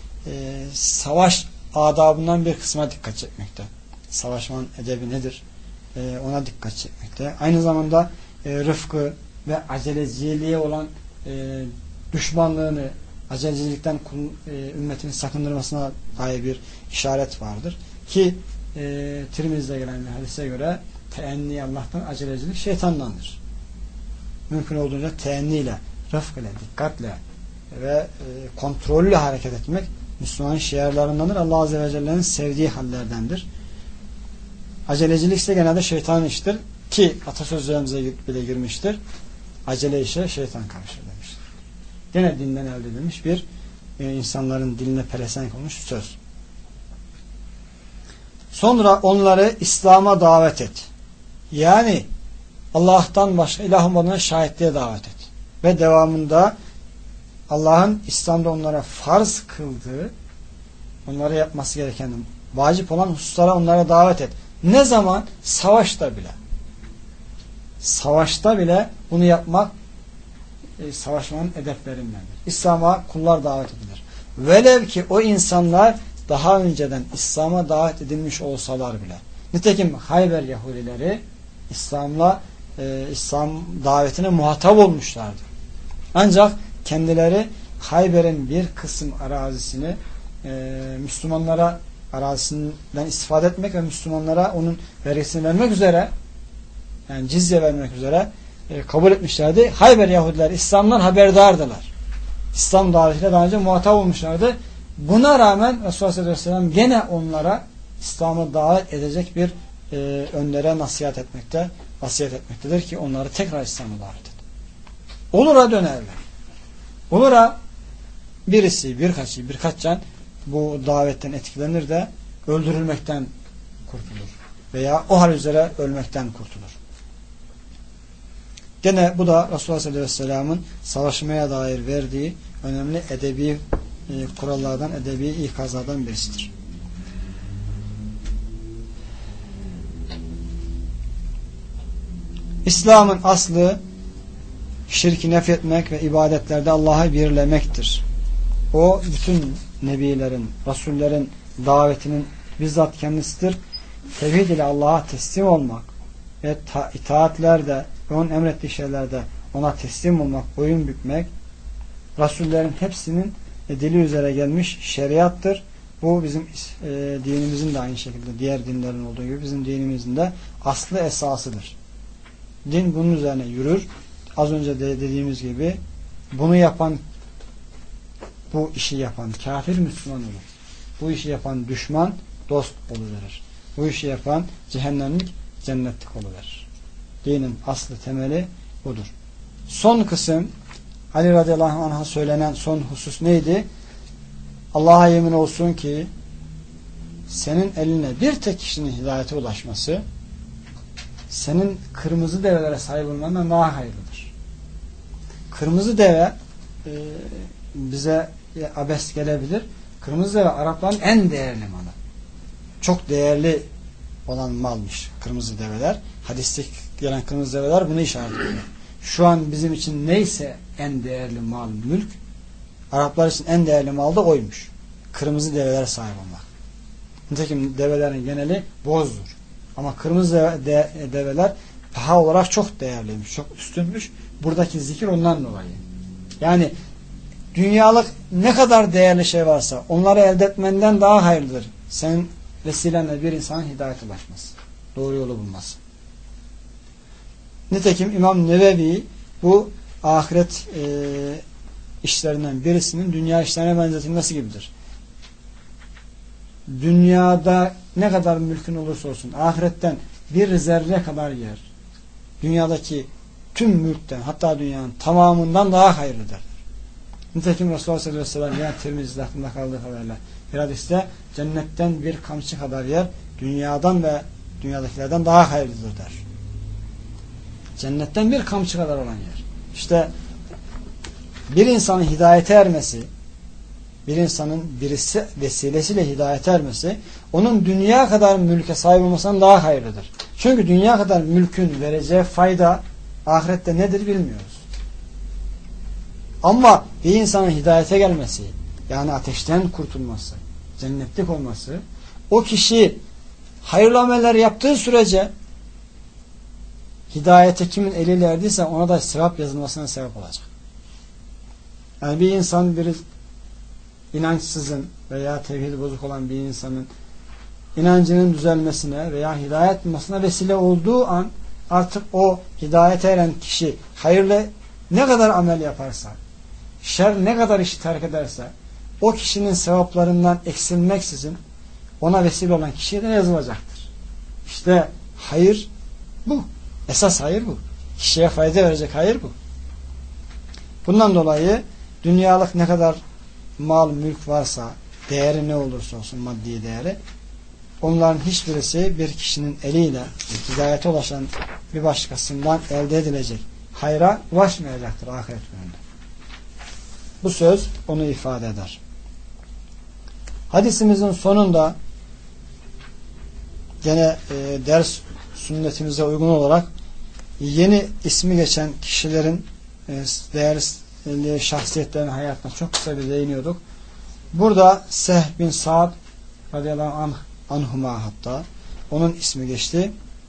savaş adabından bir kısma dikkat çekmekte. Savaşmanın edebi nedir? Ona dikkat çekmekte. Aynı zamanda rıfkı ve aceleciliğe olan düşmanlığını, acelecilikten ümmetini sakındırmasına dair bir işaret vardır. Ki Tirmiz'de gelen bir hadise göre teenni Allah'tan, acelecilik şeytandandır. Mümkün olduğunca teenniyle, rıfk ile, dikkatle ve kontrollü hareket etmek Müslümanın şiarlarındandır. Allah Azze ve Celle'nin sevdiği hallerdendir. Acelecilik ise genelde şeytanın işidir ki atasözlerimize bile girmiştir. Acele işe şeytan karışır demiştir. Gene dinden elde edilmiş bir insanların diline pelesenk olmuş söz. Sonra onları İslam'a davet et. Yani Allah'tan başka ilah olmadığına şahitliğe davet et. Ve devamında Allah'ın İslam'da onlara farz kıldığı, onlara yapması gereken, vacip olan hususlara onlara davet et. Ne zaman? Savaşta bile. Savaşta bile bunu yapmak savaşmanın edeplerindendir. İslam'a kullar davet edilir. Velev ki o insanlar daha önceden İslam'a davet edilmiş olsalar bile. Nitekim Hayber Yahudileri İslam davetine muhatap olmuşlardı. Ancak kendileri Hayber'in bir kısım arazisini Müslümanlara arazisinden istifade etmek ve Müslümanlara onun vergisini vermek üzere, yani cizye vermek üzere kabul etmişlerdi. Hayber Yahudiler İslam'dan haberdardılar. İslam davetiyle daha önce muhatap olmuşlardı. Buna rağmen Resulullah sallallahu aleyhi ve sellem gene onlara İslam'ı davet edecek bir önlere nasihat etmekte, vasiyet etmektedir ki onları tekrar İslam'a davet edin. Olura dönerler. Olura birisi, birkaç can bu davetten etkilenir de öldürülmekten kurtulur. Veya o hal üzere ölmekten kurtulur. Gene bu da Resulullah sallallahu aleyhi ve sellem'in savaşmaya dair verdiği önemli edebi kurallardan, edebi ikazlardan birisidir. İslam'ın aslı şirki nefretmek ve ibadetlerde Allah'ı birlemektir. O bütün nebilerin, rasullerin davetinin bizzat kendisidir. Tevhid ile Allah'a teslim olmak ve itaatlerde ve onun emrettiği şeylerde ona teslim olmak, boyun bükmek rasullerin hepsinin dili üzere gelmiş şeriattır. Bu bizim dinimizin de aynı şekilde diğer dinlerin olduğu gibi bizim dinimizin de aslı esasıdır. Din bunun üzerine yürür. Az önce de dediğimiz gibi bunu yapan, bu işi yapan kafir Müslüman olur. Bu işi yapan düşman dost oluverir. Bu işi yapan cehennemlik cennetlik oluverir. Dinin aslı temeli budur. Son kısım Ali radıyallahu anh'a söylenen son husus neydi? Allah'a yemin olsun ki senin eline bir tek kişinin hidayete ulaşması senin kırmızı develere sahip olmandan daha hayırlıdır. Kırmızı deve bize abes gelebilir. Kırmızı deve Arapların en değerli malı. Çok değerli olan malmış kırmızı develer. Hadiste gelen kırmızı develer bunu işaret ediyor. Şu an bizim için neyse en değerli mal, mülk, Araplar için en değerli mal da oymuş. Kırmızı develere sahip olmak. Nitekim develerin geneli bozdur. Ama kırmızı develer paha olarak çok değerliymiş, çok üstünmüş. Buradaki zikir ondan dolayı. Yani dünyalık ne kadar değerli şey varsa onları elde etmenden daha hayırlıdır. Senin vesilenle bir insanın hidayete ulaşması. Doğru yolu bulması. Nitekim İmam Nevevi bu ahiret işlerinden birisinin dünya işlerine benzetilmesi gibidir. Dünyada ne kadar mülkün olursa olsun ahiretten bir zerre kadar yer. Dünyadaki tüm mülkten hatta dünyanın tamamından daha hayırlıdır. Nitekim Resulullah sallallahu aleyhi ve sellem yani Tirmizi'de aklımda kaldığı kadarıyla bir hadiste cennetten bir kamçı kadar yer dünyadan ve dünyadakilerden daha hayırlıdır der. Cennetten bir kamçı kadar olan yer. İşte bir insanın hidayete ermesi, bir insanın birisi vesilesiyle hidayete ermesi, onun dünya kadar mülke sahip olmasından daha hayırlıdır. Çünkü dünya kadar mülkün vereceği fayda ahirette nedir bilmiyoruz. Ama bir insanın hidayete gelmesi, yani ateşten kurtulması, cennetlik olması, o kişi hayırlı ameller yaptığı sürece hidayete kimin eliyle erdiyse ona da sevap yazılmasına sebep olacak. Yani bir insan bir inançsızın veya tevhidi bozuk olan bir insanın inancının düzelmesine veya hidayet bulmasına vesile olduğu an artık o hidayete eren kişi hayırlı ne kadar amel yaparsa, şer ne kadar işi terk ederse o kişinin sevaplarından eksilmeksizin ona vesile olan kişiye de yazılacaktır. İşte hayır bu. Esas hayır bu. Kişiye fayda verecek hayır bu. Bundan dolayı dünyalık ne kadar mal, mülk varsa, değeri ne olursa olsun maddi değeri, onların hiçbirisi bir kişinin eliyle hidayete ulaşan bir başkasından elde edilecek hayra ulaşmayacaktır ahiret gününde. Bu söz onu ifade eder. Hadisimizin sonunda gene ders sünnetimize uygun olarak yeni ismi geçen kişilerin değerli şahsiyetlerin hayatına çok kısa bir değiniyorduk. Burada Sehl bin Sa'd radıyallahu anhuma hatta onun ismi geçti.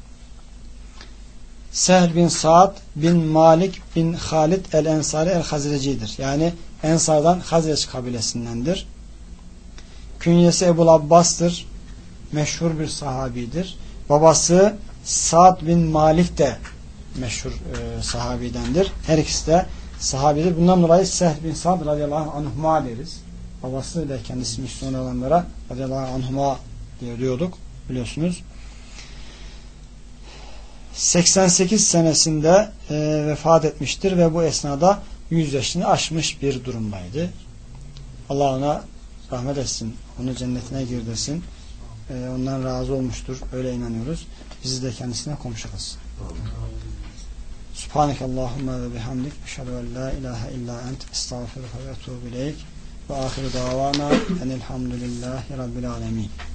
Sehl bin Sa'd bin Malik bin Halid el-Ensari el-Hazreci'dir. Yani Ensar'dan Hazreç kabilesindendir. Künyesi Ebu Abbas'tır. Meşhur bir sahabidir. Babası Sa'd bin Malik de meşhur sahabidendir. Her ikisi de sahabidir. Bundan dolayı Sehl bin Sa'd radıyallahu anhuma deriz. Babası da kendisi Müslüman olanlara radıyallahu anhuma diyorduk biliyorsunuz. 88 senesinde vefat etmiştir ve bu esnada 100 yaşını aşmış bir durumdaydı. Allah ona rahmet etsin, onu cennetine girdirsin. Ondan razı olmuştur. Öyle inanıyoruz. Bizi de kendisine komşu kılsın. Subhanekallahumma ve bihamdik. Eşhedü en la ilahe illa ent. Estağfiruke ve etûbü ileyk. Ve ahiru davana enelhamdülillahi rabbil alemin.